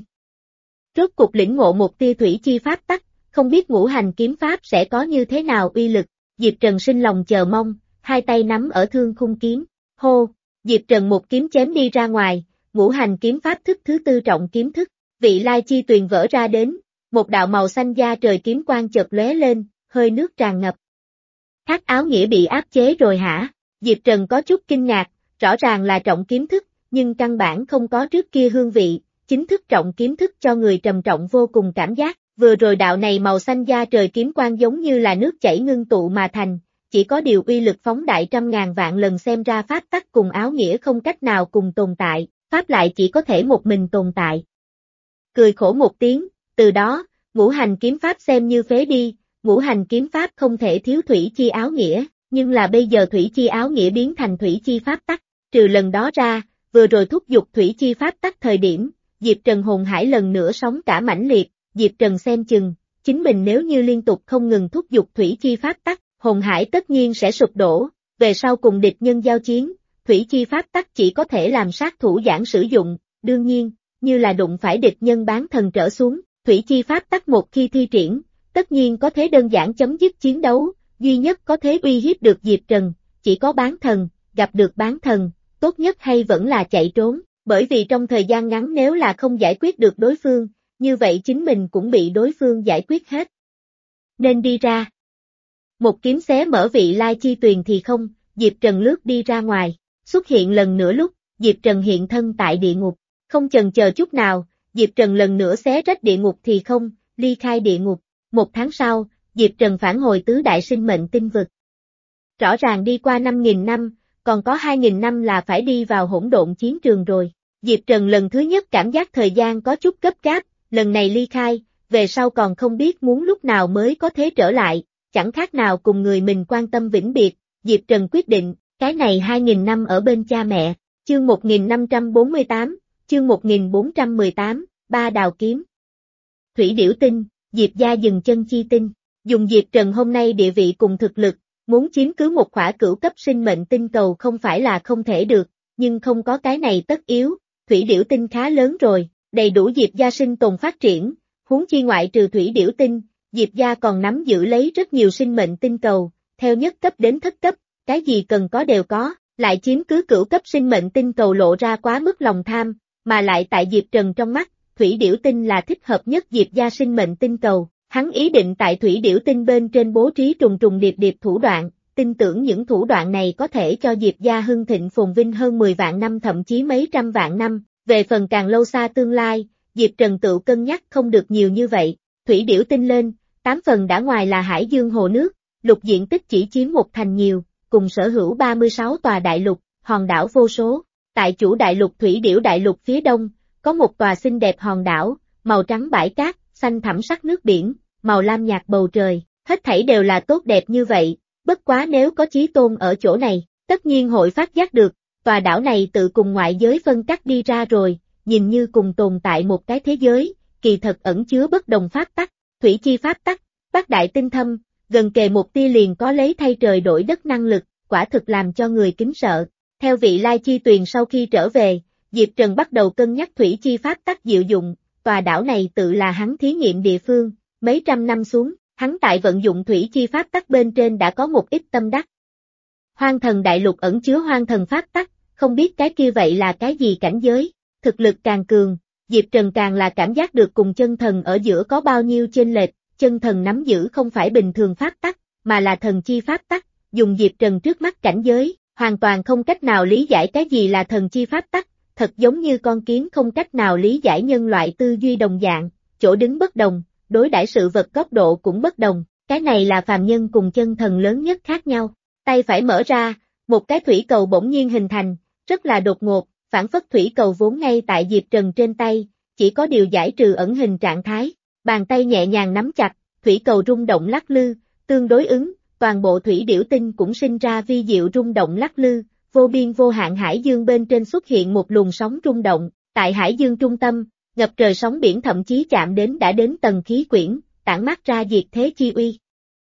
Rốt cục lĩnh ngộ một tia thủy chi pháp tắc, không biết ngũ hành kiếm pháp sẽ có như thế nào uy lực. Diệp Trần sinh lòng chờ mong, hai tay nắm ở thương khung kiếm. Hô, Diệp Trần một kiếm chém đi ra ngoài, ngũ hành kiếm pháp thức thứ tư trọng kiếm thức, vị lai chi tuyền vỡ ra đến, một đạo màu xanh da trời kiếm quang chợt lóe lên, hơi nước tràn ngập. Hắc áo nghĩa bị áp chế rồi hả? Diệp Trần có chút kinh ngạc, rõ ràng là trọng kiếm thức, nhưng căn bản không có trước kia hương vị. Chính thức trọng kiếm thức cho người trầm trọng vô cùng cảm giác, vừa rồi đạo này màu xanh da trời kiếm quang giống như là nước chảy ngưng tụ mà thành, chỉ có điều uy lực phóng đại trăm ngàn vạn lần xem ra pháp tắc cùng áo nghĩa không cách nào cùng tồn tại, pháp lại chỉ có thể một mình tồn tại. Cười khổ một tiếng, từ đó, ngũ hành kiếm pháp xem như phế đi, ngũ hành kiếm pháp không thể thiếu thủy chi áo nghĩa, nhưng là bây giờ thủy chi áo nghĩa biến thành thủy chi pháp tắc, trừ lần đó ra, vừa rồi thúc giục thủy chi pháp tắc thời điểm, Diệp Trần hồn hải lần nữa sóng cả mãnh liệt, Diệp Trần xem chừng, chính mình nếu như liên tục không ngừng thúc giục thủy chi pháp tắc, hồn hải tất nhiên sẽ sụp đổ, về sau cùng địch nhân giao chiến, thủy chi pháp tắc chỉ có thể làm sát thủ giảng sử dụng, đương nhiên, như là đụng phải địch nhân bán thần trở xuống, thủy chi pháp tắc một khi thi triển, tất nhiên có thế đơn giản chấm dứt chiến đấu, duy nhất có thế uy hiếp được Diệp Trần, chỉ có bán thần, gặp được bán thần, tốt nhất hay vẫn là chạy trốn. Bởi vì trong thời gian ngắn nếu là không giải quyết được đối phương, như vậy chính mình cũng bị đối phương giải quyết hết. Nên đi ra. Một kiếm xé mở vị lai chi tuyền thì không, Diệp Trần lướt đi ra ngoài, xuất hiện lần nữa lúc, Diệp Trần hiện thân tại địa ngục, không chần chờ chút nào, Diệp Trần lần nữa xé rách địa ngục thì không, ly khai địa ngục. Một tháng sau, Diệp Trần phản hồi tứ đại sinh mệnh tinh vực. Rõ ràng đi qua năm nghìn năm, còn có hai nghìn năm là phải đi vào hỗn độn chiến trường rồi. Diệp Trần lần thứ nhất cảm giác thời gian có chút gấp gáp, lần này ly khai, về sau còn không biết muốn lúc nào mới có thể trở lại, chẳng khác nào cùng người mình quan tâm vĩnh biệt. Diệp Trần quyết định, cái này hai nghìn năm ở bên cha mẹ. Chương một nghìn năm trăm bốn mươi tám, chương một nghìn bốn trăm mười tám, ba đào kiếm. Thủy điểu tinh, Diệp gia dừng chân chi tinh, dùng Diệp Trần hôm nay địa vị cùng thực lực, muốn chiếm cứ một khỏa cửu cấp sinh mệnh tinh cầu không phải là không thể được, nhưng không có cái này tất yếu, thủy điểu tinh khá lớn rồi, đầy đủ Diệp gia sinh tồn phát triển, huống chi ngoại trừ thủy điểu tinh, Diệp gia còn nắm giữ lấy rất nhiều sinh mệnh tinh cầu, theo nhất cấp đến thất cấp, cái gì cần có đều có, lại chiếm cứ cửu cấp sinh mệnh tinh cầu lộ ra quá mức lòng tham, mà lại tại Diệp Trần trong mắt, thủy điểu tinh là thích hợp nhất Diệp gia sinh mệnh tinh cầu, hắn ý định tại thủy điểu tinh bên trên bố trí trùng trùng điệp điệp thủ đoạn, tin tưởng những thủ đoạn này có thể cho Diệp gia hưng thịnh phồn vinh hơn mười vạn năm thậm chí mấy trăm vạn năm, về phần càng lâu xa tương lai, Diệp Trần tự cân nhắc không được nhiều như vậy, thủy điểu tinh lên, tám phần đã ngoài là hải dương hồ nước, lục diện tích chỉ chiếm một thành nhiều, cùng sở hữu ba mươi sáu tòa đại lục, hòn đảo vô số, tại chủ đại lục thủy điểu đại lục phía đông, có một tòa xinh đẹp hòn đảo, màu trắng bãi cát, xanh thẳm sắc nước biển, màu lam nhạt bầu trời, hết thảy đều là tốt đẹp như vậy, bất quá nếu có Chí Tôn ở chỗ này, tất nhiên hội phát giác được, tòa đảo này tự cùng ngoại giới phân cắt đi ra rồi, nhìn như cùng tồn tại một cái thế giới, kỳ thật ẩn chứa bất đồng pháp tắc, thủy chi pháp tắc, bát đại tinh thâm, gần kề một tia liền có lấy thay trời đổi đất năng lực, quả thực làm cho người kính sợ. Theo vị lai chi tuyền sau khi trở về, Diệp Trần bắt đầu cân nhắc thủy chi pháp tắc diệu dụng, tòa đảo này tự là hắn thí nghiệm địa phương, mấy trăm năm xuống, hắn tại vận dụng thủy chi pháp tắc bên trên đã có một ít tâm đắc. Hoang thần đại lục ẩn chứa hoang thần pháp tắc, không biết cái kia vậy là cái gì cảnh giới, thực lực càng cường, Diệp Trần càng là cảm giác được cùng chân thần ở giữa có bao nhiêu chênh lệch, chân thần nắm giữ không phải bình thường pháp tắc, mà là thần chi pháp tắc, dùng Diệp Trần trước mắt cảnh giới, hoàn toàn không cách nào lý giải cái gì là thần chi pháp tắc, thật giống như con kiến không cách nào lý giải nhân loại tư duy đồng dạng, chỗ đứng bất đồng, đối đãi sự vật góc độ cũng bất đồng, cái này là phàm nhân cùng chân thần lớn nhất khác nhau. Tay phải mở ra, một cái thủy cầu bỗng nhiên hình thành, rất là đột ngột, phản phất thủy cầu vốn ngay tại Diệp Trần trên tay, chỉ có điều giải trừ ẩn hình trạng thái, bàn tay nhẹ nhàng nắm chặt, thủy cầu rung động lắc lư, tương đối ứng, toàn bộ thủy điểu tinh cũng sinh ra vi diệu rung động lắc lư, vô biên vô hạn hải dương bên trên xuất hiện một luồng sóng rung động, tại hải dương trung tâm, ngập trời sóng biển thậm chí chạm đến đã đến tầng khí quyển, tản mát ra diệt thế chi uy.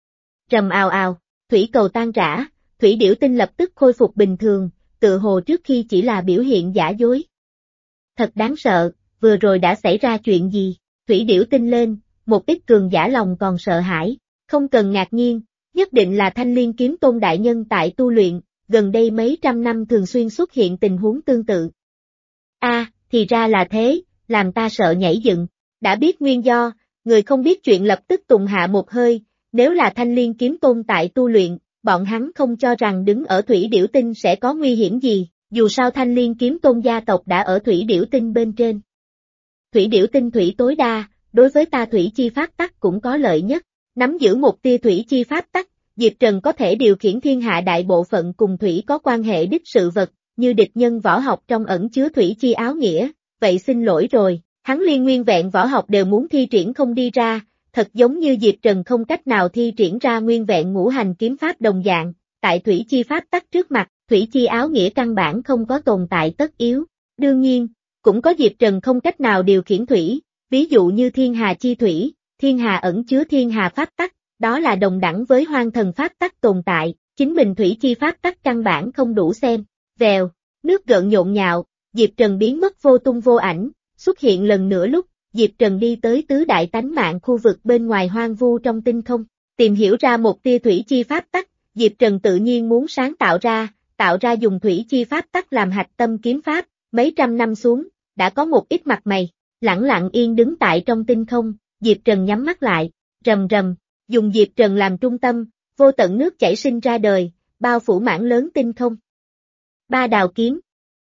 Rầm ào ào, thủy cầu tan rã, thủy điểu tinh lập tức khôi phục bình thường, tự hồ trước khi chỉ là biểu hiện giả dối. Thật đáng sợ, vừa rồi đã xảy ra chuyện gì, thủy điểu tinh lên, một ít cường giả lòng còn sợ hãi, không cần ngạc nhiên, nhất định là Thanh Liên Kiếm Tôn đại nhân tại tu luyện, gần đây mấy trăm năm thường xuyên xuất hiện tình huống tương tự. A, à, thì ra là thế, làm ta sợ nhảy dựng, đã biết nguyên do, người không biết chuyện lập tức tùng hạ một hơi, nếu là Thanh Liên Kiếm Tôn tại tu luyện, bọn hắn không cho rằng đứng ở thủy điểu tinh sẽ có nguy hiểm gì, dù sao Thanh Liên Kiếm Tôn gia tộc đã ở thủy điểu tinh bên trên. Thủy điểu tinh thủy tối đa, đối với ta thủy chi pháp tắc cũng có lợi nhất, nắm giữ một tia thủy chi pháp tắc, Diệp Trần có thể điều khiển thiên hạ đại bộ phận cùng thủy có quan hệ đích sự vật, như địch nhân võ học trong ẩn chứa thủy chi áo nghĩa, vậy xin lỗi rồi, hắn liên nguyên vẹn võ học đều muốn thi triển không đi ra, thật giống như Diệp Trần không cách nào thi triển ra nguyên vẹn ngũ hành kiếm pháp đồng dạng, tại thủy chi pháp tắc trước mặt, thủy chi áo nghĩa căn bản không có tồn tại tất yếu, đương nhiên, cũng có Diệp Trần không cách nào điều khiển thủy, ví dụ như thiên hà chi thủy, thiên hà ẩn chứa thiên hà pháp tắc, đó là đồng đẳng với hoang thần pháp tắc tồn tại, chính mình thủy chi pháp tắc căn bản không đủ xem, vèo, nước gợn nhộn nhạo, Diệp Trần biến mất vô tung vô ảnh, xuất hiện lần nữa lúc, Diệp Trần đi tới tứ đại tánh mạng khu vực bên ngoài hoang vu trong tinh không, tìm hiểu ra một tia thủy chi pháp tắc, Diệp Trần tự nhiên muốn sáng tạo ra, tạo ra dùng thủy chi pháp tắc làm hạch tâm kiếm pháp, mấy trăm năm xuống, đã có một ít mặt mày, lẳng lặng yên đứng tại trong tinh không, Diệp Trần nhắm mắt lại, rầm rầm, dùng Diệp Trần làm trung tâm, vô tận nước chảy sinh ra đời, bao phủ mảng lớn tinh không. Ba đào kiếm.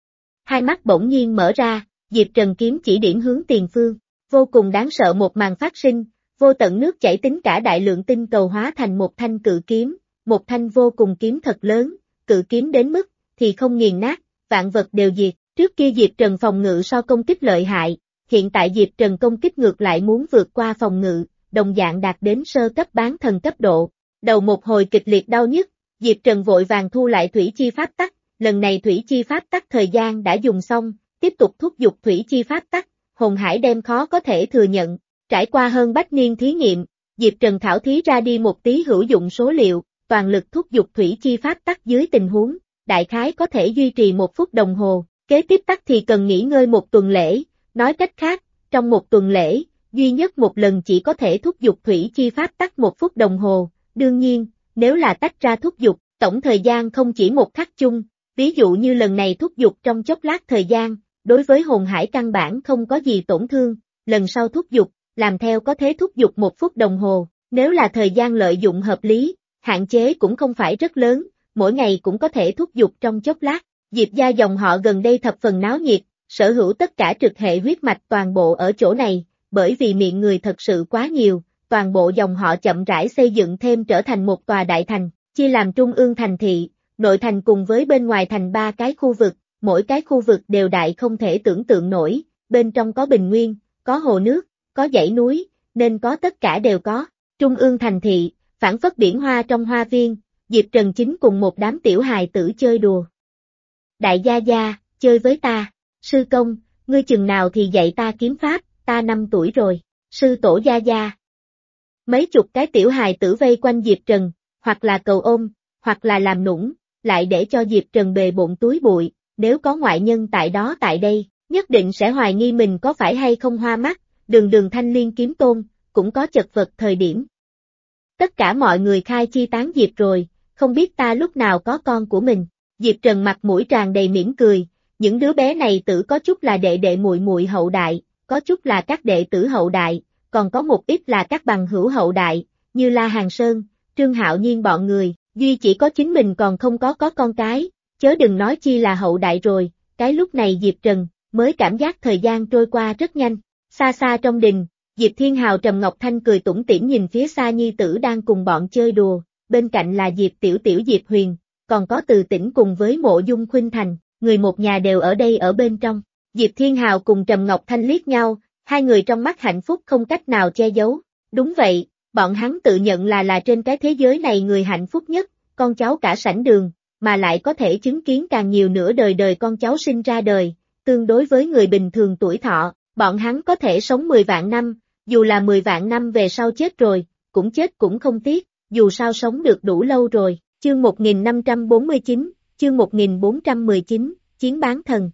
Hai mắt bỗng nhiên mở ra, Diệp Trần kiếm chỉ điểm hướng tiền phương, vô cùng đáng sợ một màn phát sinh, vô tận nước chảy tính cả đại lượng tinh cầu hóa thành một thanh cự kiếm, một thanh vô cùng kiếm thật lớn, cự kiếm đến mức, thì không nghiền nát, vạn vật đều diệt, trước kia Diệp Trần phòng ngự so công kích lợi hại, hiện tại Diệp Trần công kích ngược lại muốn vượt qua phòng ngự, đồng dạng đạt đến sơ cấp bán thần cấp độ, đầu một hồi kịch liệt đau nhức, Diệp Trần vội vàng thu lại thủy chi pháp tắc, lần này thủy chi pháp tắc thời gian đã dùng xong, tiếp tục thúc giục thủy chi pháp tắc, hồn hải đem khó có thể thừa nhận, trải qua hơn bách niên thí nghiệm, Diệp Trần khảo thí ra đi một tí hữu dụng số liệu, toàn lực thúc giục thủy chi pháp tắc dưới tình huống, đại khái có thể duy trì một phút đồng hồ, kế tiếp tắc thì cần nghỉ ngơi một tuần lễ, nói cách khác, Trong một tuần lễ, duy nhất một lần chỉ có thể thúc giục thủy chi pháp tắc một phút đồng hồ, đương nhiên, nếu là tách ra thúc giục, tổng thời gian không chỉ một khắc chung, ví dụ như lần này thúc giục trong chốc lát thời gian, đối với hồn hải căn bản không có gì tổn thương, lần sau thúc giục, làm theo có thế thúc giục một phút đồng hồ, nếu là thời gian lợi dụng hợp lý, hạn chế cũng không phải rất lớn, mỗi ngày cũng có thể thúc giục trong chốc lát. Diệp gia dòng họ gần đây thập phần náo nhiệt, sở hữu tất cả trực hệ huyết mạch toàn bộ ở chỗ này, bởi vì miệng người thật sự quá nhiều, toàn bộ dòng họ chậm rãi xây dựng thêm trở thành một tòa đại thành, chia làm trung ương thành thị, nội thành cùng với bên ngoài thành ba cái khu vực, mỗi cái khu vực đều đại không thể tưởng tượng nổi, bên trong có bình nguyên, có hồ nước, có dãy núi, nên có tất cả đều có. Trung ương thành thị, phảng phất biển hoa trong hoa viên, Diệp Trần chính cùng một đám tiểu hài tử chơi đùa. Đại gia gia, chơi với ta, sư công, ngươi chừng nào thì dạy ta kiếm pháp, ta năm tuổi rồi, sư tổ gia gia. Mấy chục cái tiểu hài tử vây quanh Diệp Trần, hoặc là cầu ôm, hoặc là làm nũng, lại để cho Diệp Trần bề bộn túi bụi, nếu có ngoại nhân tại đó tại đây, nhất định sẽ hoài nghi mình có phải hay không hoa mắt, đường đường thanh liên kiếm tôn, cũng có chật vật thời điểm. Tất cả mọi người khai chi tán Diệp rồi, không biết ta lúc nào có con của mình. Diệp Trần mặt mũi tràn đầy mỉm cười, những đứa bé này tử có chút là đệ đệ muội muội hậu đại, có chút là các đệ tử hậu đại, còn có một ít là các bằng hữu hậu đại, như La Hàng Sơn, Trương Hạo Nhiên bọn người, duy chỉ có chính mình còn không có có con cái, chớ đừng nói chi là hậu đại rồi, cái lúc này Diệp Trần mới cảm giác thời gian trôi qua rất nhanh. Xa xa trong đình, Diệp Thiên Hào Trầm Ngọc Thanh cười tủm tỉm nhìn phía xa nhi tử đang cùng bọn chơi đùa, bên cạnh là Diệp Tiểu Tiểu Diệp Huyền, còn có Từ Tĩnh cùng với Mộ Dung Khuynh Thành, người một nhà đều ở đây ở bên trong. Diệp Thiên Hào cùng Trầm Ngọc Thanh liếc nhau, hai người trong mắt hạnh phúc không cách nào che giấu. Đúng vậy, bọn hắn tự nhận là là trên cái thế giới này người hạnh phúc nhất, con cháu cả sảnh đường, mà lại có thể chứng kiến càng nhiều nửa đời đời con cháu sinh ra đời, tương đối với người bình thường tuổi thọ, bọn hắn có thể sống mười vạn năm, dù là mười vạn năm về sau chết rồi, cũng chết cũng không tiếc, dù sao sống được đủ lâu rồi. Chương một nghìn năm trăm bốn mươi chín, chương một nghìn bốn trăm mười chín, Chiến bán thần.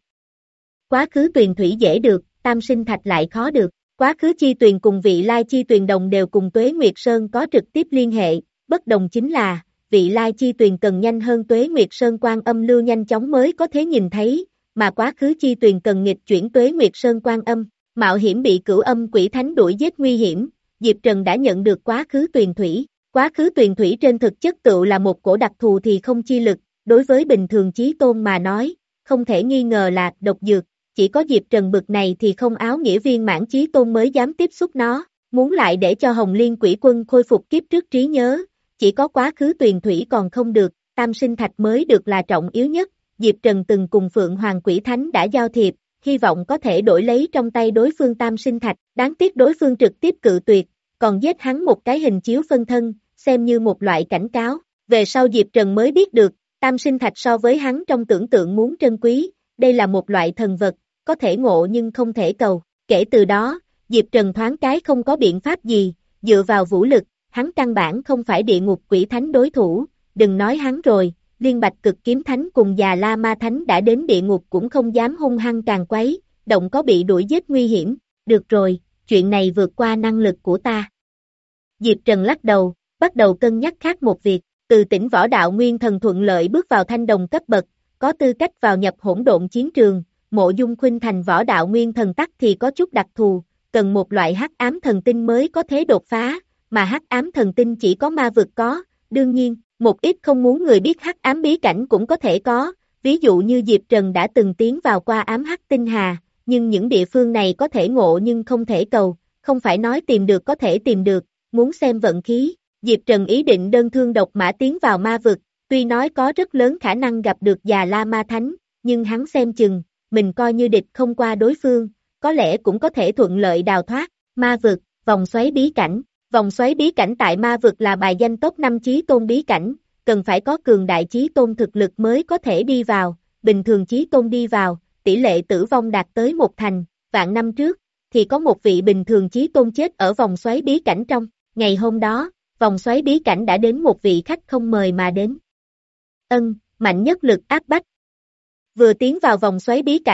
Quá khứ tuyền thủy dễ được, tam sinh thạch lại khó được. Quá khứ chi tuyền cùng vị lai chi tuyền đồng đều cùng Tuế Nguyệt Sơn có trực tiếp liên hệ, bất đồng chính là, vị lai chi tuyền cần nhanh hơn Tuế Nguyệt Sơn quan âm lưu nhanh chóng mới có thể nhìn thấy, mà quá khứ chi tuyền cần nghịch chuyển Tuế Nguyệt Sơn quan âm, mạo hiểm bị cửu âm quỷ thánh đuổi giết nguy hiểm, Diệp Trần đã nhận được quá khứ tuyền thủy. Quá khứ tuyền thủy trên thực chất tựu là một cổ đặc thù thì không chi lực, đối với bình thường chí tôn mà nói, không thể nghi ngờ là độc dược, chỉ có Diệp Trần bực này thì không áo nghĩa viên mãn chí tôn mới dám tiếp xúc nó, muốn lại để cho Hồng Liên Quỷ Quân khôi phục kiếp trước trí nhớ, chỉ có quá khứ tuyền thủy còn không được, tam sinh thạch mới được là trọng yếu nhất, Diệp Trần từng cùng Phượng Hoàng Quỷ Thánh đã giao thiệp, hy vọng có thể đổi lấy trong tay đối phương tam sinh thạch, đáng tiếc đối phương trực tiếp cự tuyệt, còn giết hắn một cái hình chiếu phân thân, xem như một loại cảnh cáo, về sau Diệp Trần mới biết được, tam sinh thạch so với hắn trong tưởng tượng muốn trân quý, đây là một loại thần vật, có thể ngộ nhưng không thể cầu, kể từ đó, Diệp Trần thoáng cái không có biện pháp gì, dựa vào vũ lực, hắn căn bản không phải địa ngục quỷ thánh đối thủ, đừng nói hắn rồi, liên bạch cực kiếm thánh cùng già la ma thánh đã đến địa ngục cũng không dám hung hăng càng quấy, động có bị đuổi giết nguy hiểm, được rồi, chuyện này vượt qua năng lực của ta. Diệp Trần lắc đầu, bắt đầu cân nhắc khác một việc, từ tỉnh võ đạo nguyên thần thuận lợi bước vào thanh đồng cấp bậc, có tư cách vào nhập hỗn độn chiến trường, Mộ Dung Khuynh Thành võ đạo nguyên thần tắc thì có chút đặc thù, cần một loại hắc ám thần tinh mới có thể đột phá, mà hắc ám thần tinh chỉ có ma vực có, đương nhiên, một ít không muốn người biết hắc ám bí cảnh cũng có thể có, ví dụ như Diệp Trần đã từng tiến vào qua ám hắc tinh hà, nhưng những địa phương này có thể ngộ nhưng không thể cầu, không phải nói tìm được có thể tìm được, muốn xem vận khí. Diệp Trần ý định đơn thương độc mã tiến vào ma vực, tuy nói có rất lớn khả năng gặp được già la ma thánh, nhưng hắn xem chừng, mình coi như địch không qua đối phương, có lẽ cũng có thể thuận lợi đào thoát. Ma vực, vòng xoáy bí cảnh, vòng xoáy bí cảnh tại ma vực là bài danh top năm chí tôn bí cảnh, cần phải có cường đại chí tôn thực lực mới có thể đi vào, bình thường chí tôn đi vào, tỷ lệ tử vong đạt tới một thành, vạn năm trước, thì có một vị bình thường chí tôn chết ở vòng xoáy bí cảnh trong, ngày hôm đó, vòng xoáy bí cảnh đã đến một vị khách không mời mà đến. Ân, mạnh nhất lực áp bách. Vừa tiến vào vòng xoáy bí cảnh,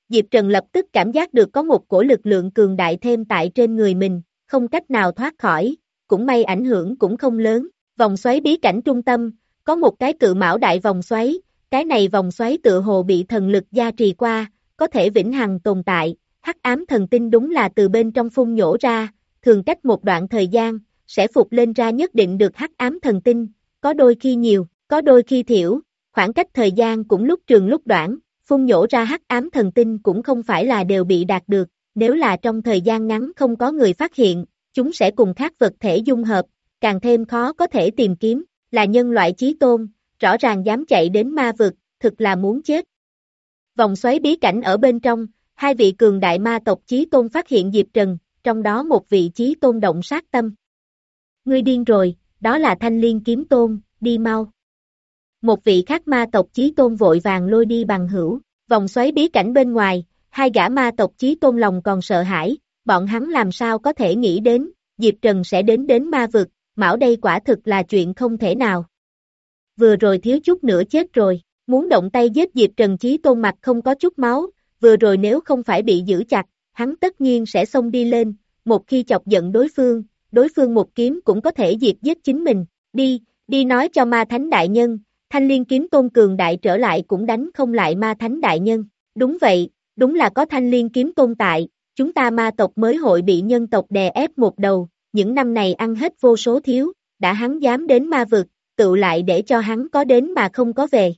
Diệp Trần lập tức cảm giác được có một cổ lực lượng cường đại thêm tại trên người mình, không cách nào thoát khỏi, cũng may ảnh hưởng cũng không lớn. Vòng xoáy bí cảnh trung tâm, có một cái cự mão đại vòng xoáy, cái này vòng xoáy tựa hồ bị thần lực gia trì qua, có thể vĩnh hằng tồn tại, hắc ám thần tinh đúng là từ bên trong phun nhổ ra, thường cách một đoạn thời gian, sẽ phục lên ra nhất định được hắc ám thần tinh, có đôi khi nhiều, có đôi khi thiểu, khoảng cách thời gian cũng lúc trường lúc đoạn, phun nhổ ra hắc ám thần tinh cũng không phải là đều bị đạt được, nếu là trong thời gian ngắn không có người phát hiện, chúng sẽ cùng khác vật thể dung hợp, càng thêm khó có thể tìm kiếm, là nhân loại chí tôn, rõ ràng dám chạy đến ma vực, thực là muốn chết. Vòng xoáy bí cảnh ở bên trong, hai vị cường đại ma tộc chí tôn phát hiện Diệp Trần, trong đó một vị chí tôn động sát tâm. Ngươi điên rồi, đó là Thanh Liên kiếm tôn, đi mau. Một vị khác ma tộc chí tôn vội vàng lôi đi bằng hữu, vòng xoáy bí cảnh bên ngoài, hai gã ma tộc chí tôn lòng còn sợ hãi, bọn hắn làm sao có thể nghĩ đến, Diệp Trần sẽ đến đến ma vực, mão đây quả thực là chuyện không thể nào. Vừa rồi thiếu chút nữa chết rồi, muốn động tay giết Diệp Trần chí tôn mặt không có chút máu, vừa rồi nếu không phải bị giữ chặt, hắn tất nhiên sẽ xông đi lên, một khi chọc giận đối phương, đối phương một kiếm cũng có thể diệt giết chính mình, đi, đi nói cho ma thánh đại nhân, Thanh Liên kiếm tôn cường đại trở lại cũng đánh không lại ma thánh đại nhân, đúng vậy, đúng là có Thanh Liên kiếm tôn tại, chúng ta ma tộc mới hội bị nhân tộc đè ép một đầu, những năm này ăn hết vô số thiếu, đã hắn dám đến ma vực, tự lại để cho hắn có đến mà không có về.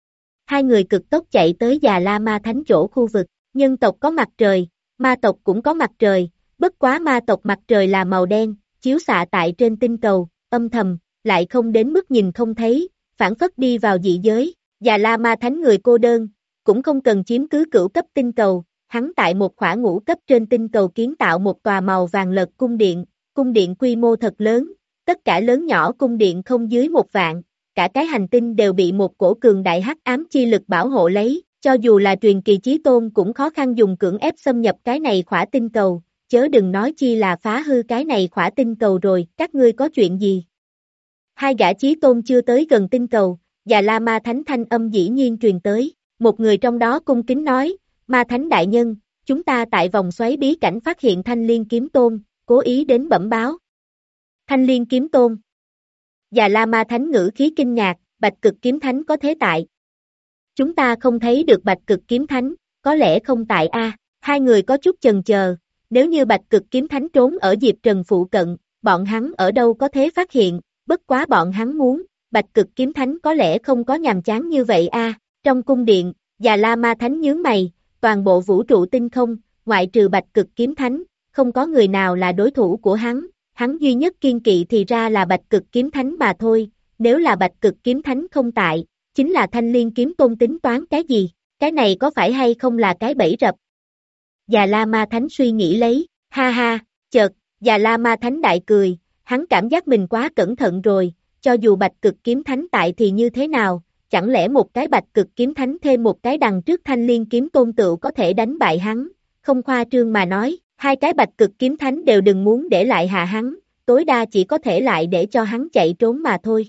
Hai người cực tốc chạy tới Già La Ma Thánh chỗ khu vực, nhân tộc có mặt trời, ma tộc cũng có mặt trời, bất quá ma tộc mặt trời là màu đen, chiếu xạ tại trên tinh cầu, âm thầm, lại không đến mức nhìn không thấy, phản phất đi vào dị giới, Già La Ma Thánh người cô đơn, cũng không cần chiếm cứ cửu cấp tinh cầu, hắn tại một khỏa ngũ cấp trên tinh cầu kiến tạo một tòa màu vàng lợt cung điện, cung điện quy mô thật lớn, tất cả lớn nhỏ cung điện không dưới một vạn, cả cái hành tinh đều bị một cổ cường đại hắc ám chi lực bảo hộ lấy, cho dù là truyền kỳ chí tôn cũng khó khăn dùng cưỡng ép xâm nhập cái này khỏa tinh cầu, chớ đừng nói chi là phá hư cái này khỏa tinh cầu rồi, các ngươi có chuyện gì? Hai gã chí tôn chưa tới gần tinh cầu, Già La Ma Thánh thanh âm dĩ nhiên truyền tới, một người trong đó cung kính nói, Ma Thánh đại nhân, chúng ta tại vòng xoáy bí cảnh phát hiện Thanh Liên kiếm tôn, cố ý đến bẩm báo. Thanh Liên kiếm tôn. Già La Ma Thánh ngữ khí kinh ngạc, Bạch Cực kiếm thánh có thế tại. Chúng ta không thấy được Bạch Cực kiếm thánh, có lẽ không tại a. Hai người có chút chần chờ, nếu như Bạch Cực kiếm thánh trốn ở Diệp Trần phụ cận, bọn hắn ở đâu có thế phát hiện, bất quá bọn hắn muốn, Bạch Cực kiếm thánh có lẽ không có nhàm chán như vậy a. Trong cung điện, Già La Ma Thánh nhướng mày, toàn bộ vũ trụ tinh không, ngoại trừ Bạch Cực kiếm thánh, không có người nào là đối thủ của hắn, hắn duy nhất kiên kỵ thì ra là Bạch Cực kiếm thánh mà thôi, nếu là Bạch Cực kiếm thánh không tại, chính là Thanh Liên kiếm tôn tính toán cái gì, cái này có phải hay không là cái bẫy rập. Già La Ma Thánh suy nghĩ lấy, ha ha, chợt, Già La Ma Thánh đại cười, hắn cảm giác mình quá cẩn thận rồi, cho dù Bạch Cực kiếm thánh tại thì như thế nào, chẳng lẽ một cái Bạch Cực kiếm thánh thêm một cái đằng trước Thanh Liên kiếm tôn tựu có thể đánh bại hắn, không khoa trương mà nói, hai cái Bạch Cực kiếm thánh đều đừng muốn để lại hạ hắn, tối đa chỉ có thể lại để cho hắn chạy trốn mà thôi.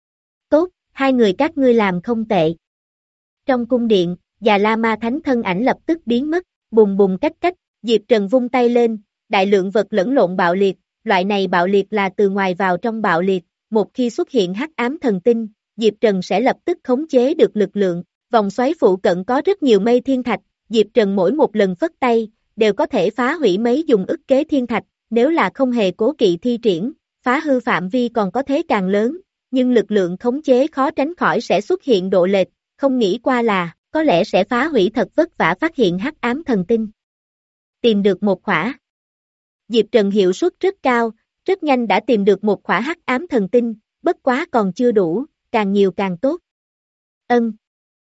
Tốt, hai người các ngươi làm không tệ. Trong cung điện, Già La Ma Thánh thân ảnh lập tức biến mất, bùng bùng cách cách, Diệp Trần vung tay lên, đại lượng vật lẫn lộn bạo liệt, loại này bạo liệt là từ ngoài vào trong bạo liệt, một khi xuất hiện hắc ám thần tinh, Diệp Trần sẽ lập tức khống chế được lực lượng, vòng xoáy phụ cận có rất nhiều mây thiên thạch, Diệp Trần mỗi một lần phất tay, đều có thể phá hủy mấy dùng ức kế thiên thạch, nếu là không hề cố kỵ thi triển, phá hư phạm vi còn có thế càng lớn, nhưng lực lượng khống chế khó tránh khỏi sẽ xuất hiện độ lệch, không nghĩ qua là, có lẽ sẽ phá hủy thật vất vả phát hiện hắc ám thần tinh. Tìm được một khỏa. Diệp Trần hiệu suất rất cao, rất nhanh đã tìm được một khỏa hắc ám thần tinh, bất quá còn chưa đủ, càng nhiều càng tốt. Ân.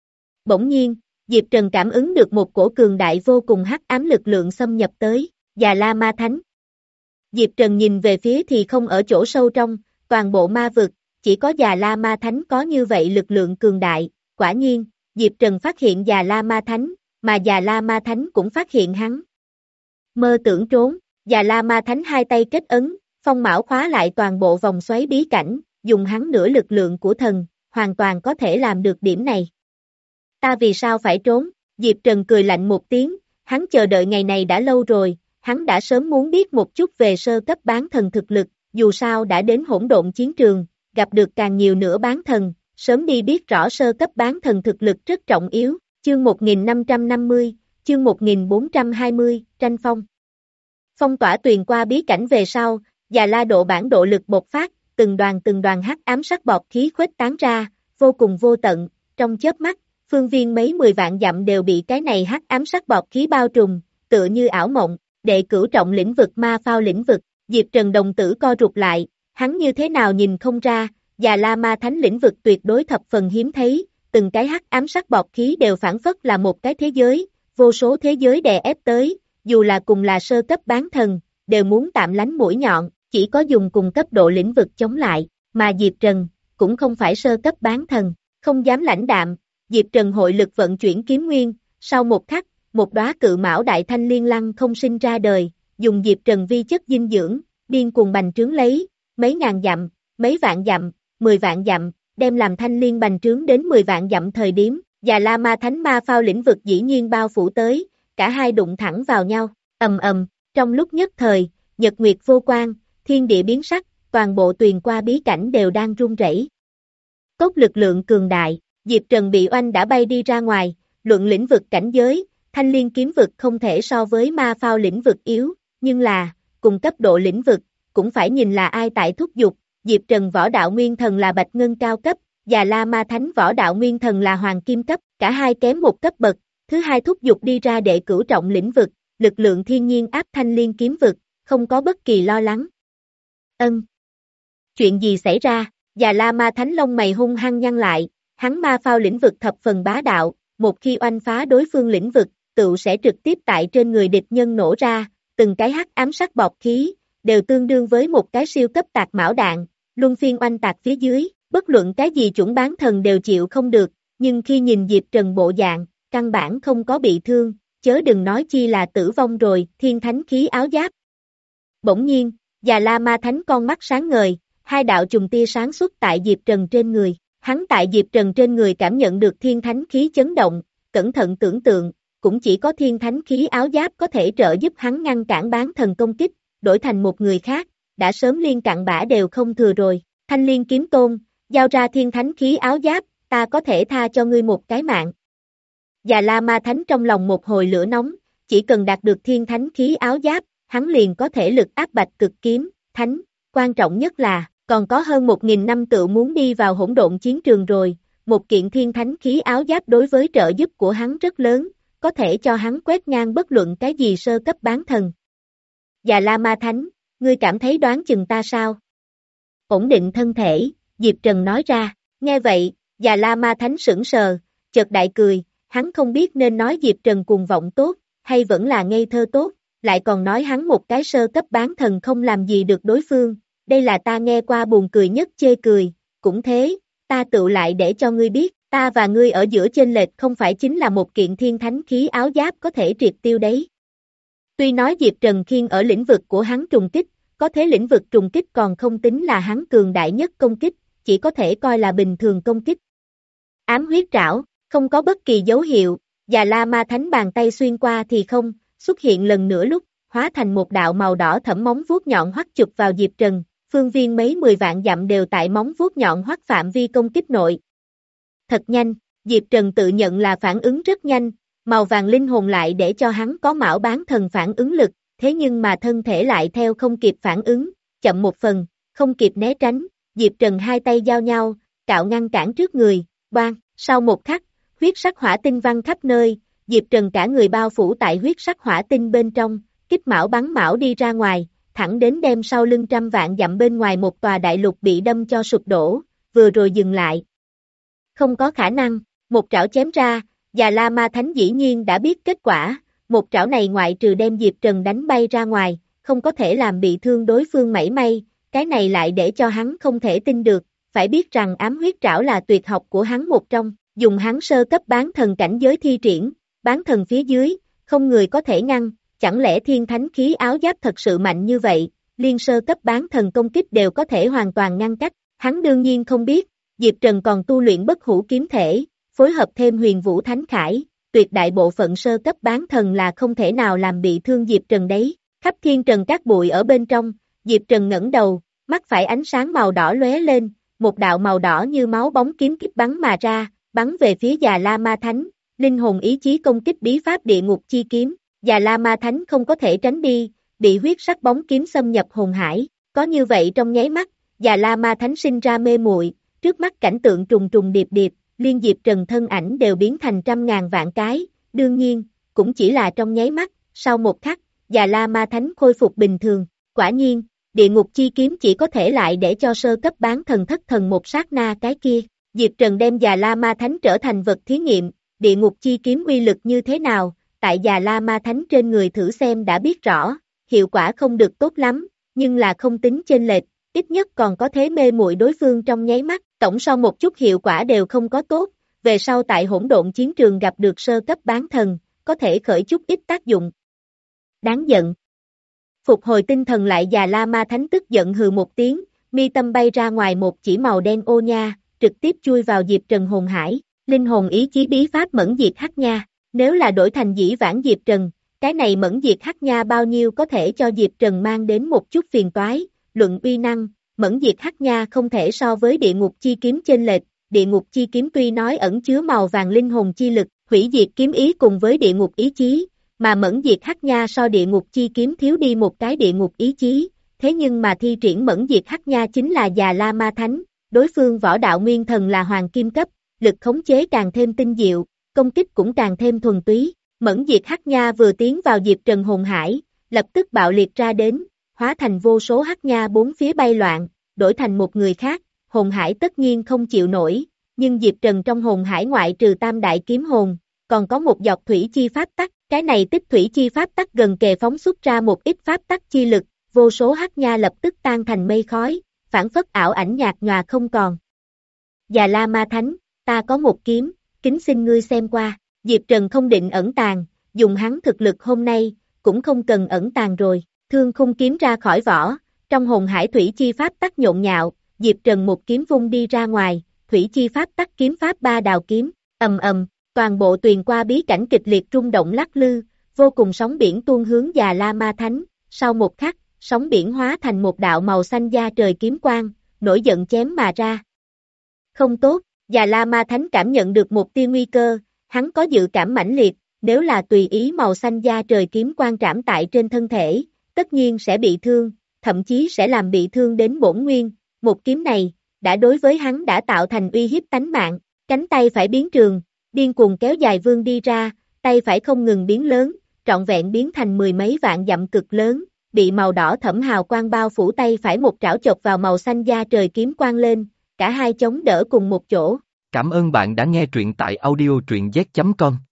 Bỗng nhiên, Diệp Trần cảm ứng được một cổ cường đại vô cùng hắc ám lực lượng xâm nhập tới, Già La Ma Thánh. Diệp Trần nhìn về phía thì không ở chỗ sâu trong, toàn bộ ma vực, chỉ có Già La Ma Thánh có như vậy lực lượng cường đại, quả nhiên, Diệp Trần phát hiện Già La Ma Thánh, mà Già La Ma Thánh cũng phát hiện hắn. Mơ tưởng trốn, Già La Ma Thánh hai tay kết ấn, phong mão khóa lại toàn bộ vòng xoáy bí cảnh, dùng hắn nửa lực lượng của thần, hoàn toàn có thể làm được điểm này. Ta vì sao phải trốn? Diệp Trần cười lạnh một tiếng, hắn chờ đợi ngày này đã lâu rồi, hắn đã sớm muốn biết một chút về sơ cấp bán thần thực lực, dù sao đã đến hỗn độn chiến trường, gặp được càng nhiều nữa bán thần, sớm đi biết rõ sơ cấp bán thần thực lực rất trọng yếu, chương một nghìn năm trăm năm mươi, chương một nghìn bốn trăm hai mươi, tranh phong. Phong tỏa tuyền qua bí cảnh về sau, Già La độ bản độ lực bộc phát, từng đoàn từng đoàn hắc ám sắc bọt khí khuếch tán ra, vô cùng vô tận, trong chớp mắt, phương viên mấy mười vạn dặm đều bị cái này hắc ám sắc bọt khí bao trùm, tựa như ảo mộng, đệ cửu trọng lĩnh vực ma phao lĩnh vực, Diệp Trần đồng tử co rụt lại, hắn như thế nào nhìn không ra, Già La ma thánh lĩnh vực tuyệt đối thập phần hiếm thấy, từng cái hắc ám sắc bọt khí đều phản phất là một cái thế giới, vô số thế giới đè ép tới, dù là cùng là sơ cấp bán thần, đều muốn tạm lánh mũi nhọn, chỉ có dùng cùng cấp độ lĩnh vực chống lại, mà Diệp Trần, cũng không phải sơ cấp bán thần, không dám lãnh đạm, Diệp Trần hội lực vận chuyển kiếm nguyên, sau một khắc, một đóa cự mão đại thanh liên lăng không sinh ra đời, dùng Diệp Trần vi chất dinh dưỡng, điên cuồng bành trướng lấy, mấy ngàn dặm, mấy vạn dặm, mười vạn dặm, đem làm thanh liên bành trướng đến mười vạn dặm thời điểm, Già La ma thánh ma phao lĩnh vực dĩ nhiên bao phủ tới, cả hai đụng thẳng vào nhau, ầm ầm, trong lúc nhất thời, nhật nguyệt vô quang, thiên địa biến sắc, toàn bộ tuyền qua bí cảnh đều đang rung rẩy. Cốt lực lượng cường đại, Diệp Trần bị oanh đã bay đi ra ngoài, luận lĩnh vực cảnh giới, thanh liên kiếm vực không thể so với ma phao lĩnh vực yếu, nhưng là, cùng cấp độ lĩnh vực, cũng phải nhìn là ai tại thúc giục, Diệp Trần võ đạo nguyên thần là bạch ngân cao cấp, Già La ma thánh võ đạo nguyên thần là hoàng kim cấp, cả hai kém một cấp bậc, thứ hai thúc giục đi ra đệ cửu trọng lĩnh vực, lực lượng thiên nhiên áp thanh liên kiếm vực, không có bất kỳ lo lắng. Ân. Chuyện gì xảy ra? Già La ma thánh lông mày hung hăng nhăn lại, hắn ma phao lĩnh vực thập phần bá đạo, một khi oanh phá đối phương lĩnh vực, tựu sẽ trực tiếp tại trên người địch nhân nổ ra, từng cái hắc ám sắc bọt khí, đều tương đương với một cái siêu cấp tạc mão đạn, luân phiên oanh tạc phía dưới, bất luận cái gì chủng bán thần đều chịu không được, nhưng khi nhìn Diệp Trần bộ dạng, căn bản không có bị thương, chớ đừng nói chi là tử vong rồi, thiên thánh khí áo giáp. Bỗng nhiên, Già La ma thánh con mắt sáng ngời, hai đạo trùng tia sáng xuất tại Diệp Trần trên người, hắn tại Diệp Trần trên người cảm nhận được thiên thánh khí chấn động, cẩn thận tưởng tượng, cũng chỉ có thiên thánh khí áo giáp có thể trợ giúp hắn ngăn cản bán thần công kích, đổi thành một người khác, đã sớm liên cặn bã đều không thừa rồi, Thanh Liên kiếm tôn, giao ra thiên thánh khí áo giáp, ta có thể tha cho ngươi một cái mạng. Già La ma thánh trong lòng một hồi lửa nóng, chỉ cần đạt được thiên thánh khí áo giáp, hắn liền có thể lực áp bạch cực kiếm, thánh, quan trọng nhất là, còn có hơn một nghìn năm tự muốn đi vào hỗn độn chiến trường rồi, một kiện thiên thánh khí áo giáp đối với trợ giúp của hắn rất lớn, có thể cho hắn quét ngang bất luận cái gì sơ cấp bán thần. Già La ma thánh, ngươi cảm thấy đoán chừng ta sao? Ổn định thân thể, Diệp Trần nói ra, nghe vậy, Già La ma thánh sững sờ, chợt đại cười, hắn không biết nên nói Diệp Trần cuồng vọng tốt, hay vẫn là ngây thơ tốt, lại còn nói hắn một cái sơ cấp bán thần không làm gì được đối phương, đây là ta nghe qua buồn cười nhất chê cười, cũng thế, ta tự lại để cho ngươi biết, ta và ngươi ở giữa chênh lệch không phải chính là một kiện thiên thánh khí áo giáp có thể triệt tiêu đấy. Tuy nói Diệp Trần khiên ở lĩnh vực của hắn trùng kích, có thế lĩnh vực trùng kích còn không tính là hắn cường đại nhất công kích, chỉ có thể coi là bình thường công kích. Ám huyết trảo, không có bất kỳ dấu hiệu, Già La ma thánh bàn tay xuyên qua thì không, xuất hiện lần nữa lúc, hóa thành một đạo màu đỏ thẫm móng vuốt nhọn hoắt chụp vào Diệp Trần, phương viên mấy mười vạn dặm đều tại móng vuốt nhọn hoắt phạm vi công kích nội. Thật nhanh, Diệp Trần tự nhận là phản ứng rất nhanh, màu vàng linh hồn lại để cho hắn có mão bán thần phản ứng lực, thế nhưng mà thân thể lại theo không kịp phản ứng, chậm một phần, không kịp né tránh, Diệp Trần hai tay giao nhau, cạo ngăn cản trước người, bang, sau một khắc, huyết sắc hỏa tinh văng khắp nơi, Diệp Trần cả người bao phủ tại huyết sắc hỏa tinh bên trong, kích mão bắn mão đi ra ngoài, thẳng đến đem sau lưng trăm vạn dặm bên ngoài một tòa đại lục bị đâm cho sụp đổ, vừa rồi dừng lại. Không có khả năng, một trảo chém ra, Già La ma thánh dĩ nhiên đã biết kết quả, một trảo này ngoại trừ đem Diệp Trần đánh bay ra ngoài, không có thể làm bị thương đối phương mảy may, cái này lại để cho hắn không thể tin được, phải biết rằng ám huyết trảo là tuyệt học của hắn một trong, dùng hắn sơ cấp bán thần cảnh giới thi triển, bán thần phía dưới, không người có thể ngăn, chẳng lẽ thiên thánh khí áo giáp thật sự mạnh như vậy, liên sơ cấp bán thần công kích đều có thể hoàn toàn ngăn cách, hắn đương nhiên không biết, Diệp Trần còn tu luyện bất hủ kiếm thể, phối hợp thêm huyền vũ thánh khải, tuyệt đại bộ phận sơ cấp bán thần là không thể nào làm bị thương Diệp Trần đấy. Khắp thiên trần cát bụi ở bên trong, Diệp Trần ngẩng đầu, mắt phải ánh sáng màu đỏ lóe lên, một đạo màu đỏ như máu bóng kiếm kích bắn mà ra, bắn về phía Già La Ma Thánh, linh hồn ý chí công kích bí pháp địa ngục chi kiếm, Già La Ma Thánh không có thể tránh đi, bị huyết sắc bóng kiếm xâm nhập hồn hải, có như vậy trong nháy mắt, Già La Ma Thánh sinh ra mê muội, trước mắt cảnh tượng trùng trùng điệp điệp, liên Diệp Trần thân ảnh đều biến thành trăm ngàn vạn cái, đương nhiên, cũng chỉ là trong nháy mắt, sau một khắc, Già La Ma Thánh khôi phục bình thường, quả nhiên, địa ngục chi kiếm chỉ có thể lại để cho sơ cấp bán thần thất thần một sát na cái kia, Diệp Trần đem Già La Ma Thánh trở thành vật thí nghiệm, địa ngục chi kiếm uy lực như thế nào, tại Già La Ma Thánh trên người thử xem đã biết rõ, hiệu quả không được tốt lắm, nhưng là không tính chênh lệch, ít nhất còn có thế mê muội đối phương trong nháy mắt, tổng so một chút hiệu quả đều không có tốt, về sau tại hỗn độn chiến trường gặp được sơ cấp bán thần, có thể khởi chút ít tác dụng. Đáng giận. Phục hồi tinh thần lại Già La Ma Thánh tức giận hừ một tiếng, mi tâm bay ra ngoài một chỉ màu đen ô nha, trực tiếp chui vào Diệp Trần hồn hải, linh hồn ý chí bí pháp mẫn diệt hắc nha, nếu là đổi thành dĩ vãng Diệp Trần, cái này mẫn diệt hắc nha bao nhiêu có thể cho Diệp Trần mang đến một chút phiền toái, luận uy năng, mẫn diệt hắc nha không thể so với địa ngục chi kiếm chênh lệch, địa ngục chi kiếm tuy nói ẩn chứa màu vàng linh hồn chi lực, hủy diệt kiếm ý cùng với địa ngục ý chí, mà mẫn diệt hắc nha so địa ngục chi kiếm thiếu đi một cái địa ngục ý chí, thế nhưng mà thi triển mẫn diệt hắc nha chính là Già La Ma Thánh, đối phương võ đạo nguyên thần là hoàng kim cấp, lực khống chế càng thêm tinh diệu, công kích cũng càng thêm thuần túy, mẫn diệt hắc nha vừa tiến vào Diệp Trần hồn hải, lập tức bạo liệt ra đến, hóa thành vô số hắc nha bốn phía bay loạn, đổi thành một người khác, hồn hải tất nhiên không chịu nổi, nhưng Diệp Trần trong hồn hải ngoại trừ tam đại kiếm hồn, còn có một giọt thủy chi pháp tắc, cái này tích thủy chi pháp tắc gần kề phóng xuất ra một ít pháp tắc chi lực, vô số hắc nha lập tức tan thành mây khói, phản phất ảo ảnh nhạt nhòa không còn. Già La Ma Thánh, ta có một kiếm, kính xin ngươi xem qua, Diệp Trần không định ẩn tàng, dùng hắn thực lực hôm nay, cũng không cần ẩn tàng rồi, thương khung kiếm ra khỏi vỏ, trong hồn hải thủy chi pháp tắc nhộn nhạo, Diệp Trần một kiếm vung đi ra ngoài, thủy chi pháp tắc kiếm pháp ba đào kiếm, ầm ầm, toàn bộ tuyền qua bí cảnh kịch liệt rung động lắc lư, vô cùng sóng biển tuôn hướng Già La Ma Thánh, sau một khắc, sóng biển hóa thành một đạo màu xanh da trời kiếm quang, nổi giận chém mà ra. Không tốt, Già La Ma Thánh cảm nhận được một tia nguy cơ, hắn có dự cảm mãnh liệt, nếu là tùy ý màu xanh da trời kiếm quang trảm tại trên thân thể, tất nhiên sẽ bị thương, thậm chí sẽ làm bị thương đến bổn nguyên, một kiếm này, đã đối với hắn đã tạo thành uy hiếp tánh mạng, cánh tay phải biến trường, điên cuồng kéo dài vươn đi ra, tay phải không ngừng biến lớn, trọn vẹn biến thành mười mấy vạn dặm cực lớn, bị màu đỏ thẫm hào quang bao phủ tay phải một trảo chộp vào màu xanh da trời kiếm quang lên, cả hai chống đỡ cùng một chỗ. Cảm ơn bạn đã nghe truyện tại audio truyện z chấm com.